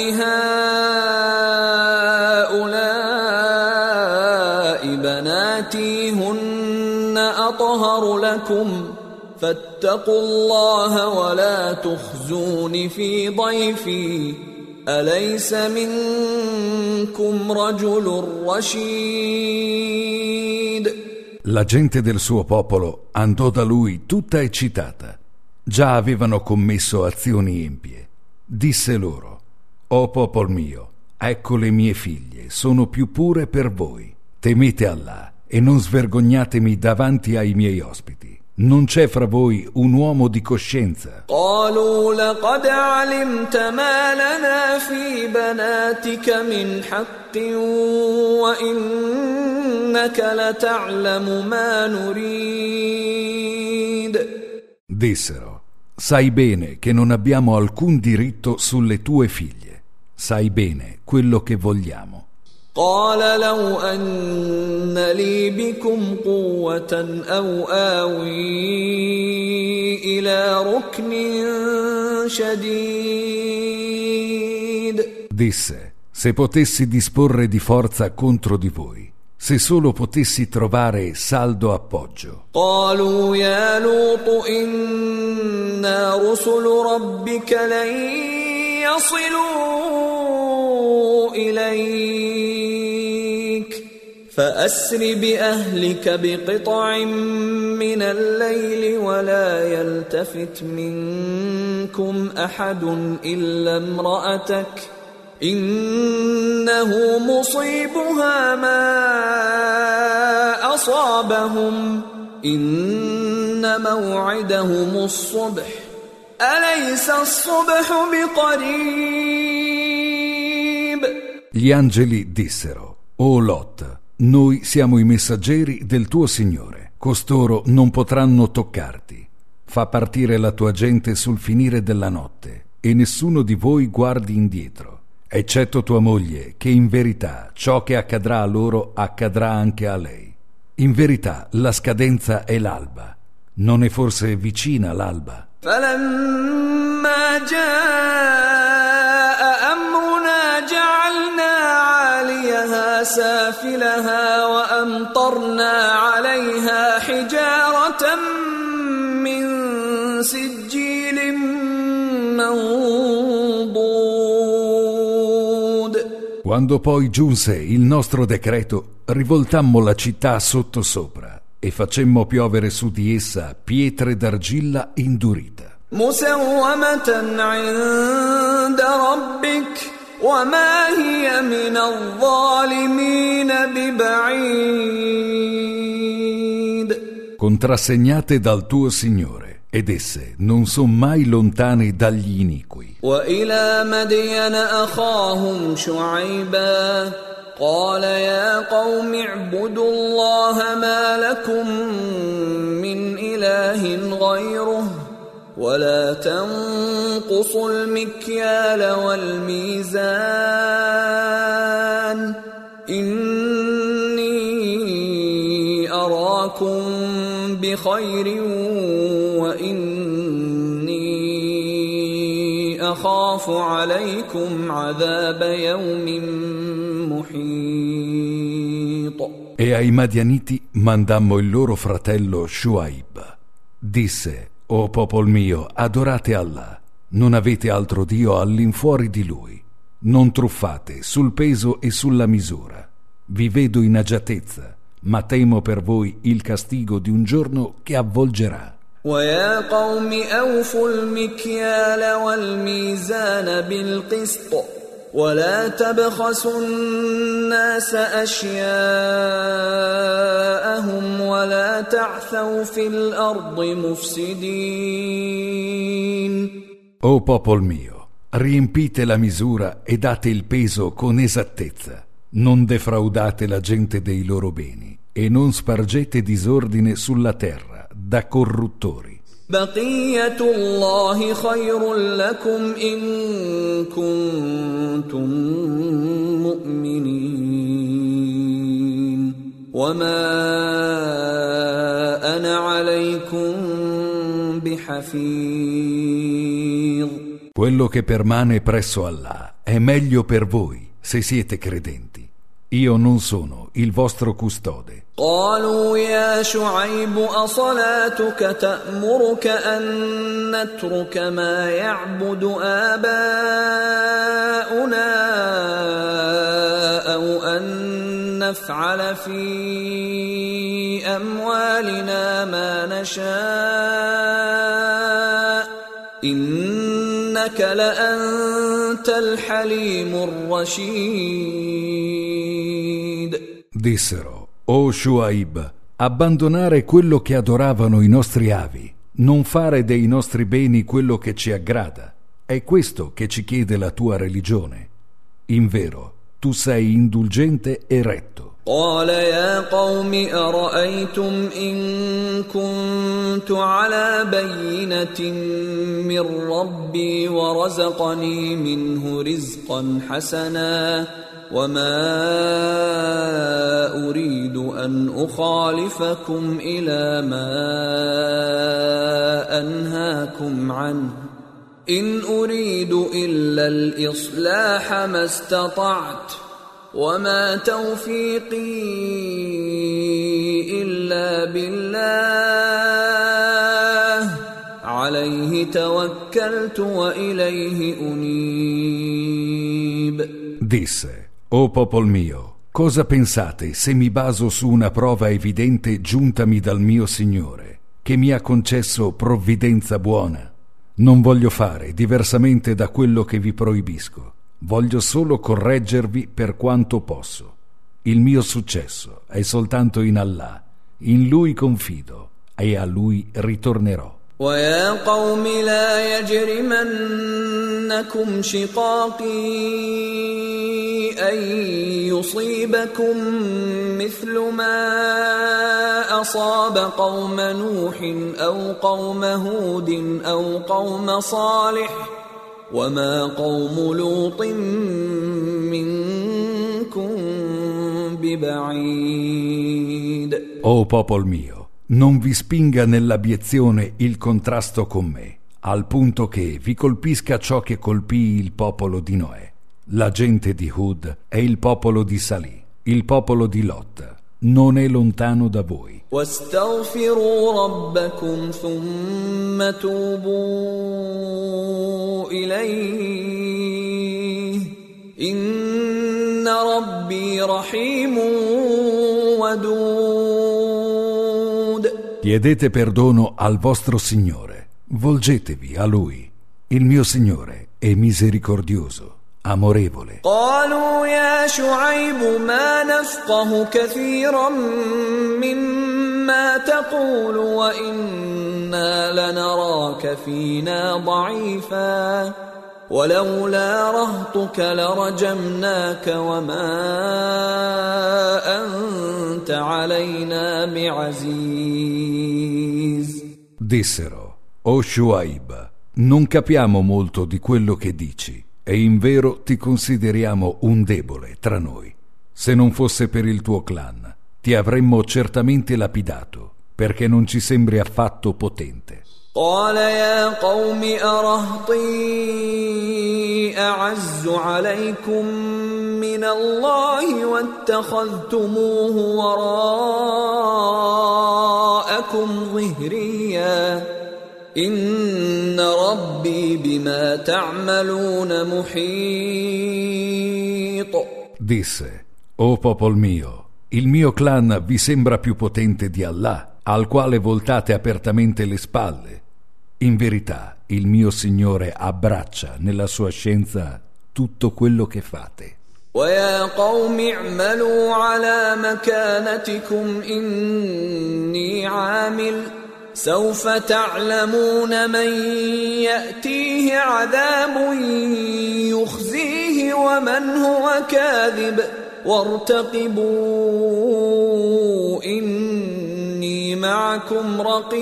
Speaker 2: هؤلاء بناتي هن أطهر لكم فاتقوا الله ولا تخزون في ضيفي أليس منكم رجل رشيد.
Speaker 1: La gente del suo popolo andò da lui tutta eccitata. Già avevano commesso azioni empie. Disse loro: o popol mio, ecco le mie figlie, sono più pure per voi. Temete Allah e non svergognatemi davanti ai miei ospiti. Non c'è fra voi un uomo di coscienza.
Speaker 2: قالوا لقد علمت ما لنا في بناتك من حق وإنك لتعلم ما نريد.
Speaker 1: Dissero: sai bene che non abbiamo alcun diritto sulle tue figlie. Sai bene quello che vogliamo.
Speaker 2: قال لو أن لي بكم قوة أو آوي إلى ركن شديد.
Speaker 1: Disse: se potessi disporre di forza contro di voi, se solo potessi trovare saldo appoggio.
Speaker 2: قالوا يا لوط إنا رسل ربك لن يصلوا إليك فأسر بأهلك بقطع من الليل ولا يلتفت منكم أحد إلا امرأتك إنه مصيبها ما أصابهم إن موعدهم الصبح أليس الصبح بقريب.
Speaker 1: Gli angeli dissero: o Lot, noi siamo i messaggeri del tuo Signore, costoro non potranno toccarti. Fa partire la tua gente sul finire della notte e nessuno di voi guardi indietro, eccetto tua moglie, che in verità ciò che accadrà a loro accadrà anche a lei. In verità la scadenza è l'alba. Non è forse vicina l'alba?
Speaker 2: فلما جاء أمرنا جعلنا عاليها سافلها وأمطرنا عليها حجارة من سجيل منضود.
Speaker 1: Quando poi giunse il nostro decreto, rivoltammo la città sottosopra e facemmo piovere su di essa pietre d'argilla indurita.
Speaker 2: مسومة عند ربك وما هي من الظالمين ببعيد.
Speaker 1: Contrassegnate dal tuo Signore, ed esse non son mai lontane dagli iniqui.
Speaker 2: وإلى مدين أخاهم شعيبا قال يا قوم اعبدوا الله ما لكم من إله غيره ولا تنقصوا المكيال والميزان إني أراكم بخير وإني أخاف عليكم عذاب يوم محيط.
Speaker 1: E ai Madianiti mandammo il loro fratello Shuaib. Disse: O popol mio, adorate Allah, non avete altro Dio all'infuori di Lui. Non truffate sul peso e sulla misura. Vi vedo in agiatezza, ma temo per voi il castigo di un giorno che avvolgerà.
Speaker 2: ويا قوم أوفوا المكيال والميزان بالقسط ولا تبخسوا الناس أشياءهم ولا تعثوا في الأرض مفسدين.
Speaker 1: O popol mio, riempite la misura e date il peso con esattezza. Non defraudate la gente dei loro beni e non spargete disordine sulla terra da corruttori.
Speaker 2: بقية الله خير لكم إن كنتم مؤمنين وما أنا عليكم بحفيظ.
Speaker 1: Quello che permane presso Allah è meglio per voi se siete credenti. Io non sono il vostro custode.
Speaker 2: قالوا يا شعيب أصلاتك تأمرك أن نترك ما يعبد آباؤنا أو أن نفعل في أموالنا ما نشاء إنك لأنت الحليم الرشيد.
Speaker 1: Dissero: O Shuaib, abbandonare quello che adoravano i nostri avi, non fare dei nostri beni quello che ci aggrada, è questo che ci chiede la tua religione. Invero, tu sei indulgente e retto.
Speaker 2: قال يا قوم أرأيتم إن كنت على بينة من ربي ورزقني منه رزقا حسنا وما أريد أن أخالفكم إلى ما أنهاكم عنه إن أريد إلا الإصلاح ما استطعت وما توفيقي إلا بالله عليه توكلت وإليه أنيب.
Speaker 1: Disse: O popol mio, cosa pensate se mi baso su una prova evidente giuntami dal mio Signore, che mi ha concesso provvidenza buona? Non voglio fare diversamente da quello che vi proibisco. Voglio solo correggervi per quanto posso. Il mio successo è soltanto in Allah, in Lui confido e a Lui ritornerò.
Speaker 2: ويا قوم لا يجرمنكم شقاقي أن يصيبكم مثل ما أصاب قوم نوح أو قوم هود أو قوم صالح وما قوم لوط منكم ببعيد.
Speaker 1: O popol mio, non vi spinga nell'abiezione il contrasto con me, al punto che vi colpisca ciò che colpì il popolo di Noè, la gente di Hud e il popolo di Salì, il popolo di Lot. Non è lontano da voi.
Speaker 2: واستغفروا ربكم ثم توبوا إليه إن ربي رحيم ودود.
Speaker 1: Chiedete perdono al vostro Signore, volgetevi a Lui, il mio Signore è misericordioso, amorevole.
Speaker 2: قالوا يا شعيب ما نفقه كثيرا مما تقول وإنا لنراك فينا ضعيفا ولولا رهطك لرجمناك وما أنت علينا بعزيز.
Speaker 1: Dissero: O Shuaib, non capiamo molto di quello che dici e in vero ti consideriamo un debole tra noi. Se non fosse per il tuo clan, ti avremmo certamente lapidato, perché non ci sembri affatto potente.
Speaker 2: قال يا قوم أرهطي أعز عليكم من الله واتخذتموه وراءكم ظهريا إن ربي بما تعملون محيط.
Speaker 1: Disse: O popol mio, il mio clan vi sembra più potente di Allah, al quale voltate apertamente le spalle. In verità, il mio Signore abbraccia nella sua scienza tutto quello che fate.
Speaker 2: ويا قوم اعملوا على مكانتكم إني عامل سوف تعلمون من يأتيه عذاب يخزيه ومن هو كاذب وارتقبوا إني معكم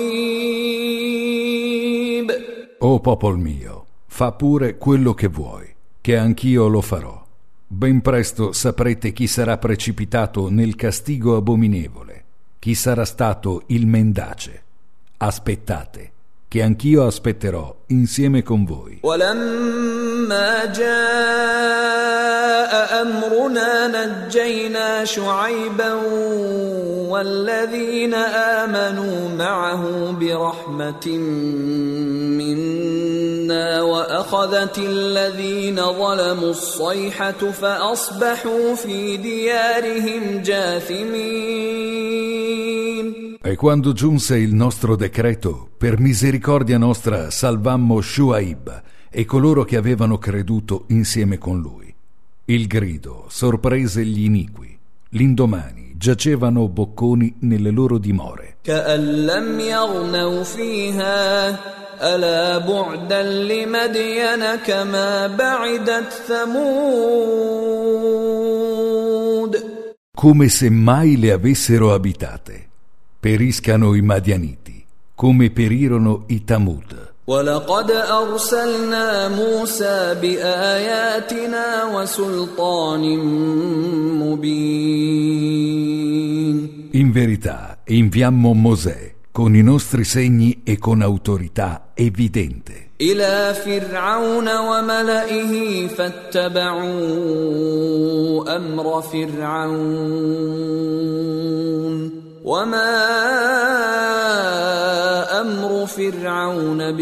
Speaker 2: رقيب.
Speaker 1: O popol mio, fa pure quello che vuoi, che anch'io lo farò. Ben presto saprete chi sarà precipitato nel castigo abominevole, chi sarà stato il mendace. Aspettate, che anch'io aspetterò insieme con voi.
Speaker 2: ولما جاء أمرنا نجينا شعيبا والذين آمنوا معه برحمة منا وأخذت الذين ظلموا الصيحة فأصبحوا في ديارهم جاثمين.
Speaker 1: E quando giunse il nostro decreto, per misericordia nostra salvammo Shuaib e coloro che avevano creduto insieme con lui. Il grido sorprese gli iniqui. L'indomani giacevano bocconi nelle loro dimore.
Speaker 2: كأن لم يغنوا فيها ألا بعدا لمدين كما بعدت ثمود.
Speaker 1: Come se mai le avessero abitate. Periscano i Madianiti, come perirono i Tamud.
Speaker 2: ولقد أرسلنا موسى بآياتنا وسلطان مبين.
Speaker 1: In verità, inviammo Mosè con i nostri segni e con autorità evidente.
Speaker 2: إلى فرعون وملئه فاتبعوا أمر فرعون وما أمر فرعون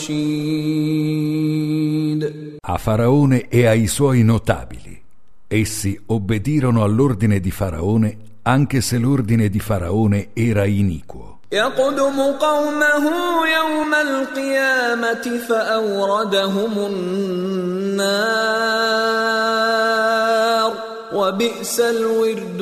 Speaker 2: برشيد.
Speaker 1: A Faraone e ai suoi notabili. Essi obbedirono all'ordine di Faraone, anche se l'ordine di Faraone era iniquo.
Speaker 2: يقدم قومه يوم القيامة فأوردهم النار وبئس الورد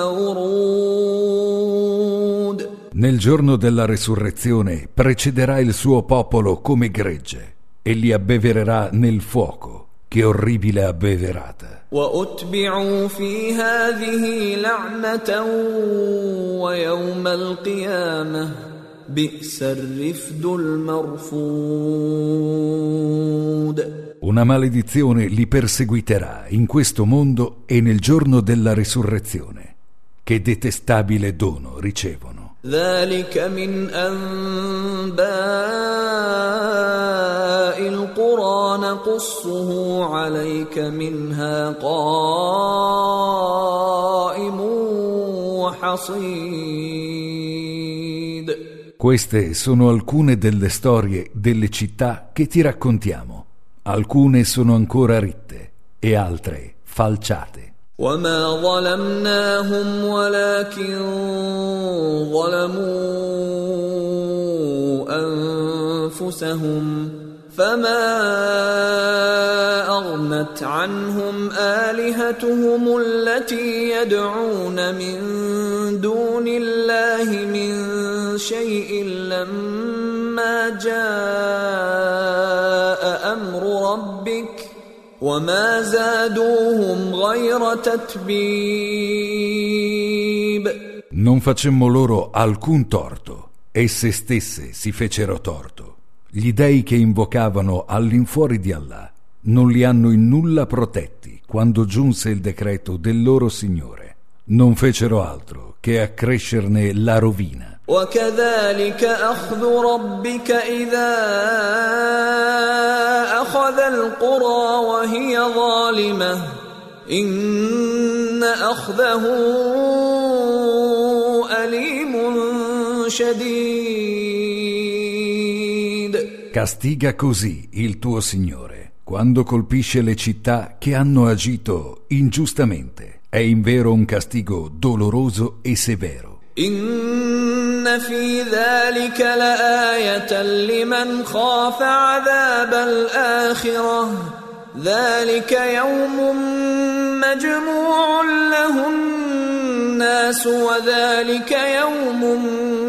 Speaker 2: المورود.
Speaker 1: Nel giorno della resurrezione precederà il suo popolo come gregge e li abbevererà nel fuoco. Che orribile abbeverata.
Speaker 2: وأتبعوا في هذه لعنة ويوم القيامة بئس الرفد المرفود.
Speaker 1: Una maledizione li perseguiterà in questo mondo e nel giorno della resurrezione. Che detestabile dono ricevono.
Speaker 2: ذلك من أنباء القرى نقصه عليك منها قائم وحصيد.
Speaker 1: Queste sono alcune delle storie delle città che ti raccontiamo. Alcune sono ancora ritte e altre falciate.
Speaker 2: وما ظلمناهم ولكن ظلموا أنفسهم فما أغنت عنهم آلهتهم التي يدعون من دون الله من شيء لما جاء أمر ربك وما زادوهم غير تتبيب.
Speaker 1: Non facemmo loro alcun torto, esse stesse si fecero torto. Gli dei che invocavano all'infuori di Allah non li hanno in nulla protetti quando giunse il decreto del loro Signore. Non fecero altro che accrescerne la rovina.
Speaker 2: وكذلك أخذ ربك إذا أخذ القرى وهي ظالمة إن أخذه أليم شديد.
Speaker 1: Castiga così il tuo Signore quando colpisce le città che hanno agito ingiustamente. È invero un castigo doloroso e severo.
Speaker 2: إن في ذلك لآية لمن خاف عذاب الآخرة ذلك يوم مجموع له الناس وذلك يوم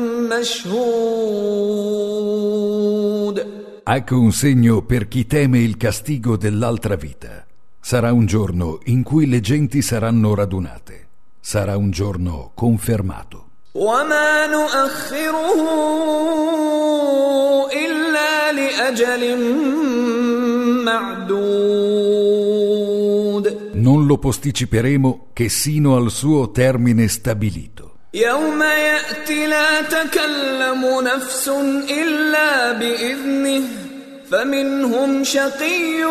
Speaker 2: مشهود.
Speaker 1: Ecco un segno per chi teme il castigo dell'altra vita. Sarà un giorno in cui le genti saranno radunate. Sarà un giorno confermato.
Speaker 2: وما نؤخره إلا لأجل معدود.
Speaker 1: Non lo posticiperemo che sino al suo termine stabilito.
Speaker 2: يوم يأتي لا تكلم نفس إلا بإذنه فمنهم شقي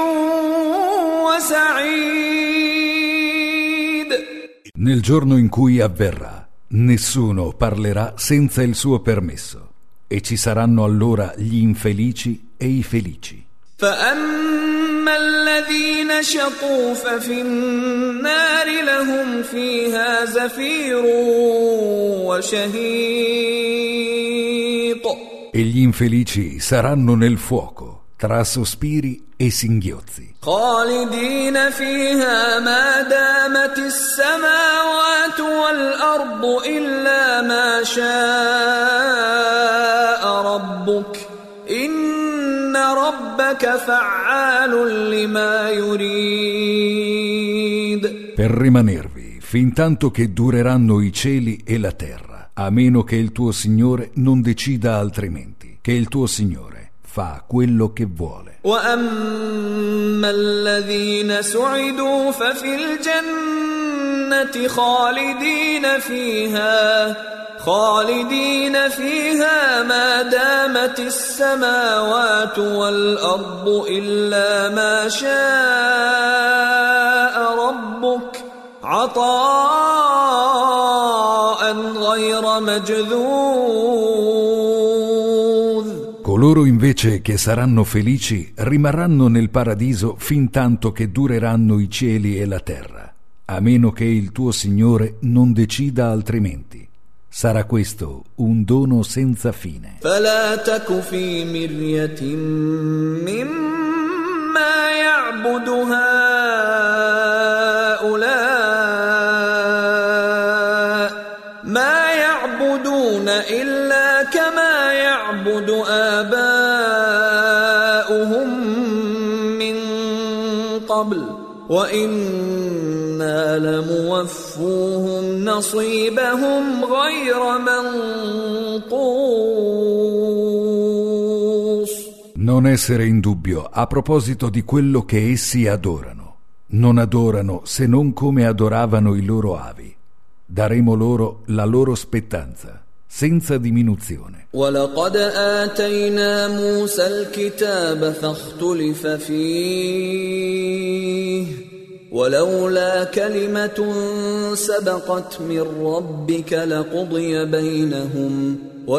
Speaker 2: وسعيد.
Speaker 1: Nel giorno in cui avverrà, nessuno parlerà senza il suo permesso, e ci saranno allora gli infelici e i felici.
Speaker 2: فأما الذين شقوا ففي النار لهم فيها زفير وشهيق.
Speaker 1: E gli infelici saranno nel fuoco, tra sospiri e singhiozzi.
Speaker 2: خالدين فيها ما دامت السماوات والأرض إلا ما شاء ربك إن ربك فعال لما يريد.
Speaker 1: Per rimanervi fin tanto che dureranno i cieli e la terra, a meno che il tuo Signore non decida altrimenti, che il tuo Signore fa quello che vuole.
Speaker 2: وأما الذين سعدوا ففي الجنة خالدين فيها خالدين فيها ما دامت السماوات والأرض إلا ما شاء ربك عطاء غير مجذوذ.
Speaker 1: Coloro invece che saranno felici rimarranno nel paradiso fin tanto che dureranno i cieli e la terra, a meno che il tuo Signore non decida altrimenti. Sarà questo un dono senza fine.
Speaker 2: فلا تك في مرية مما يعبد هؤلاء ما يعبدون إلا كما يعبد آباؤهم من قبل وإنا لموفوهم نصيبهم غير منقوص.
Speaker 1: Non essere in dubbio a proposito di quello che essi adorano. Non adorano se non come adoravano i loro avi. Daremo loro la loro spettanza, senza diminuzione.
Speaker 2: ولقد آتينا موسى الكتاب فاختلف فيه ولولا كلمة سبقت من ربك لقضي بينهم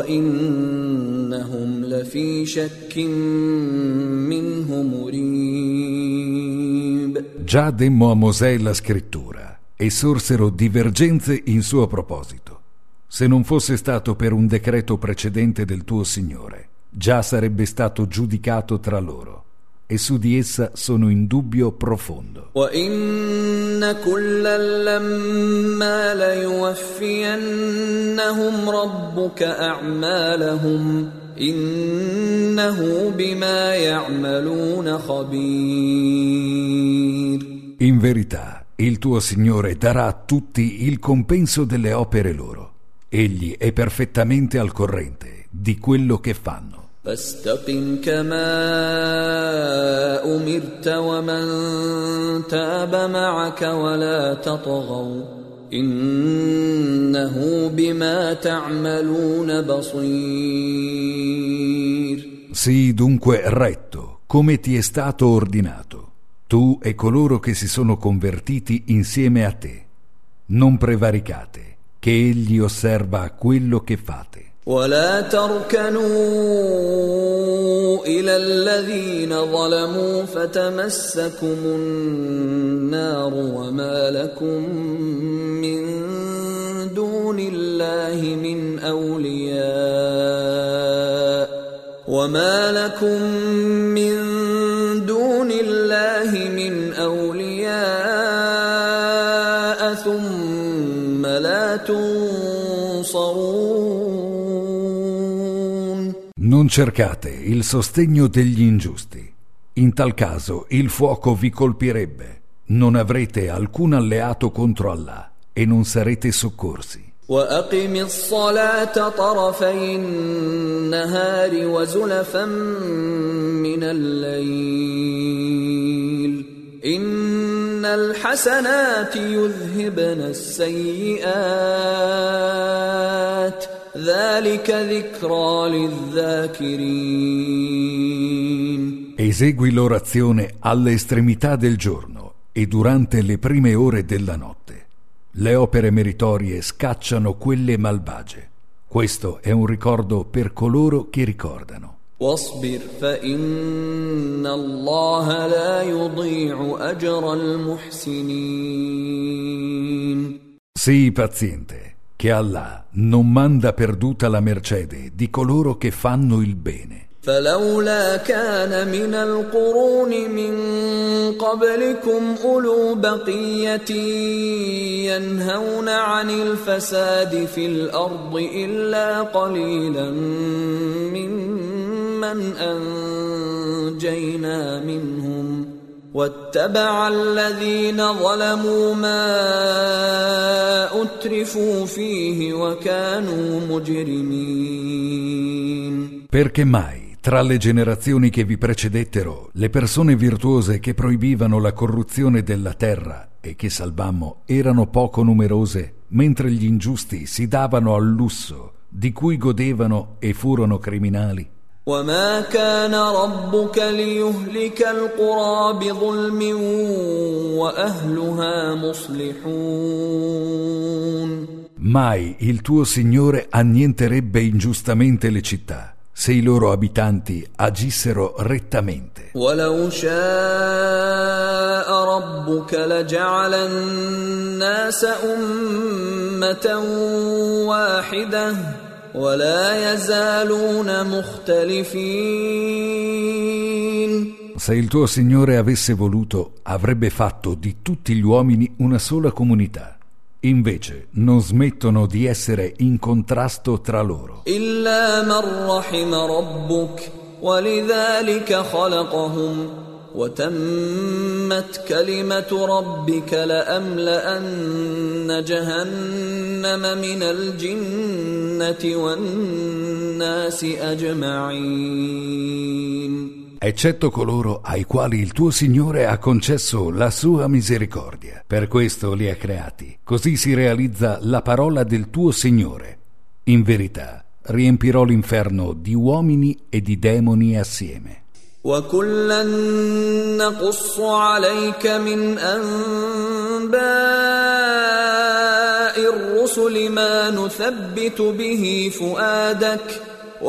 Speaker 2: وإنهم لفي شك منه مريب.
Speaker 1: Già demmo a Mosè la scrittura e sorsero divergenze in suo proposito. Se non fosse stato per un decreto precedente del tuo Signore, già sarebbe stato giudicato tra loro, e su di essa sono in dubbio profondo.
Speaker 2: وَإِنَّ كُلًّا لَمَّا لَيُوَفِّيَنَّهُمْ رَبُّكَ أَعْمَالَهُمْ إِنَّهُ بِمَا يَعْمَلُونَ خَبِيرٌ.
Speaker 1: In verità, il tuo Signore darà a tutti il compenso delle opere loro. Egli è perfettamente al corrente di quello che fanno.
Speaker 2: فاستقم كما أمرت ومن تاب معك ولا تطغوا إنه بما تعملون بصير.
Speaker 1: Sii dunque retto, come ti è stato ordinato, tu e coloro che si sono convertiti insieme a te. Non prevaricate, che egli osserva quello che fate.
Speaker 2: ولا تركنوا إلى الذين ظلموا فتمسكم النار وما لكم من دون الله من أولياء وما لكم من دون الله من أولياء ثم لا تنصرون.
Speaker 1: Non cercate il sostegno degli ingiusti. In tal caso il fuoco vi colpirebbe. Non avrete alcun alleato contro Allah e non sarete soccorsi.
Speaker 2: وأقم الصلاة طرفي النهار وزلفا من الليل إن الحسنات يذهبن السيئات ذلك ذكرى للذاكرين.
Speaker 1: Esegui l'orazione alle estremità del giorno e durante le prime ore della notte. Le opere meritorie scacciano quelle malvagie. Questo è un ricordo per coloro che ricordano.
Speaker 2: واصبر فإن الله لا يضيع أجر المحسنين.
Speaker 1: Sii paziente, che Allah non manda perduta la mercede di coloro che fanno il bene.
Speaker 2: فلولا كان من القرون من قبلكم أولو بقية ينهون عن الفساد في الأرض إلا قليلا ممن أنجينا منهم واتبع الذين ظلموا ما أترفوا فيه وكانوا مجرمين.
Speaker 1: Perché mai tra le generazioni che vi precedettero, le persone virtuose che proibivano la corruzione della terra e che salvammo erano poco numerose, mentre gli ingiusti si davano al lusso di cui godevano e furono criminali?
Speaker 2: وما كان ربك ليهلك القرى بظلم وأهلها مصلحون.
Speaker 1: Mai il tuo Signore annienterebbe ingiustamente le città se i loro abitanti agissero rettamente.
Speaker 2: ولو شاء ربك لجعل الناس أمة واحدة ولا يزالون مختلفين.
Speaker 1: Se il tuo Signore avesse voluto, avrebbe fatto di tutti gli uomini una sola comunità. Invece non smettono di essere in contrasto tra loro.
Speaker 2: إلا من رحم ربك ولذلك خلقهم وتمت كلمة ربك لأملأن جهنم من الجنة والناس أجمعين.
Speaker 1: Eccetto coloro ai quali il tuo Signore ha concesso la sua misericordia. Per questo li ha creati. Così si realizza la parola del tuo Signore. In verità, riempirò l'inferno di uomini e di demoni assieme.
Speaker 2: وَكُلًّا نَّقُصُّ عَلَيْكَ مِنْ أَنبَاءِ الرُّسُلِ مَا نُثَبِّتُ بِهِ فُؤَادَكَ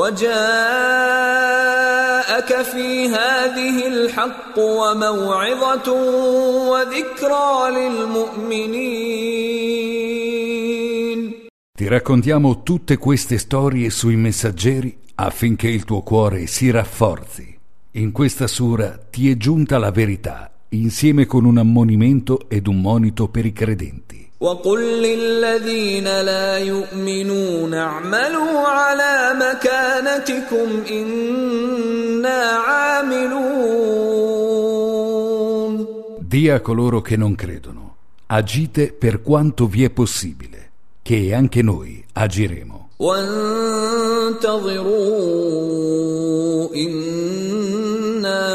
Speaker 2: وجاءك في هذه الحق وموعظة وذكرى للمؤمنين.
Speaker 1: Ti raccontiamo tutte queste storie sui messaggeri affinché il tuo cuore si rafforzi. In questa sura ti è giunta la verità, insieme con un ammonimento ed un monito per i credenti.
Speaker 2: وقل للذين لا يؤمنون اعملوا على مكانتكم إنا عاملون.
Speaker 1: Dì a coloro che non credono: agite per quanto vi è possibile, che anche noi agiremo.
Speaker 2: وانتظروا إنا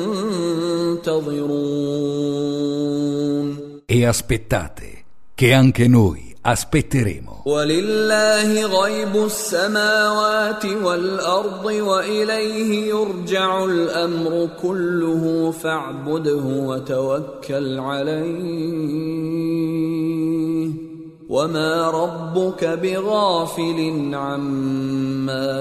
Speaker 2: منتظرون.
Speaker 1: E aspettate, che anche noi aspetteremo.
Speaker 2: ولله غيب السماوات والأرض وإليه يرجع الأمر كله فاعبده وتوكل عليه وما ربك بغافل عما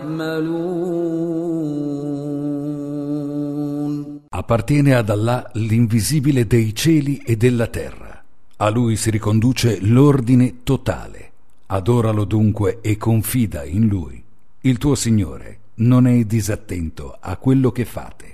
Speaker 2: تعملون.
Speaker 1: Appartiene ad Allah l'invisibile dei cieli e della terra. A lui si riconduce l'ordine totale. Adoralo dunque e confida in lui. Il tuo Signore non è disattento a quello che fate.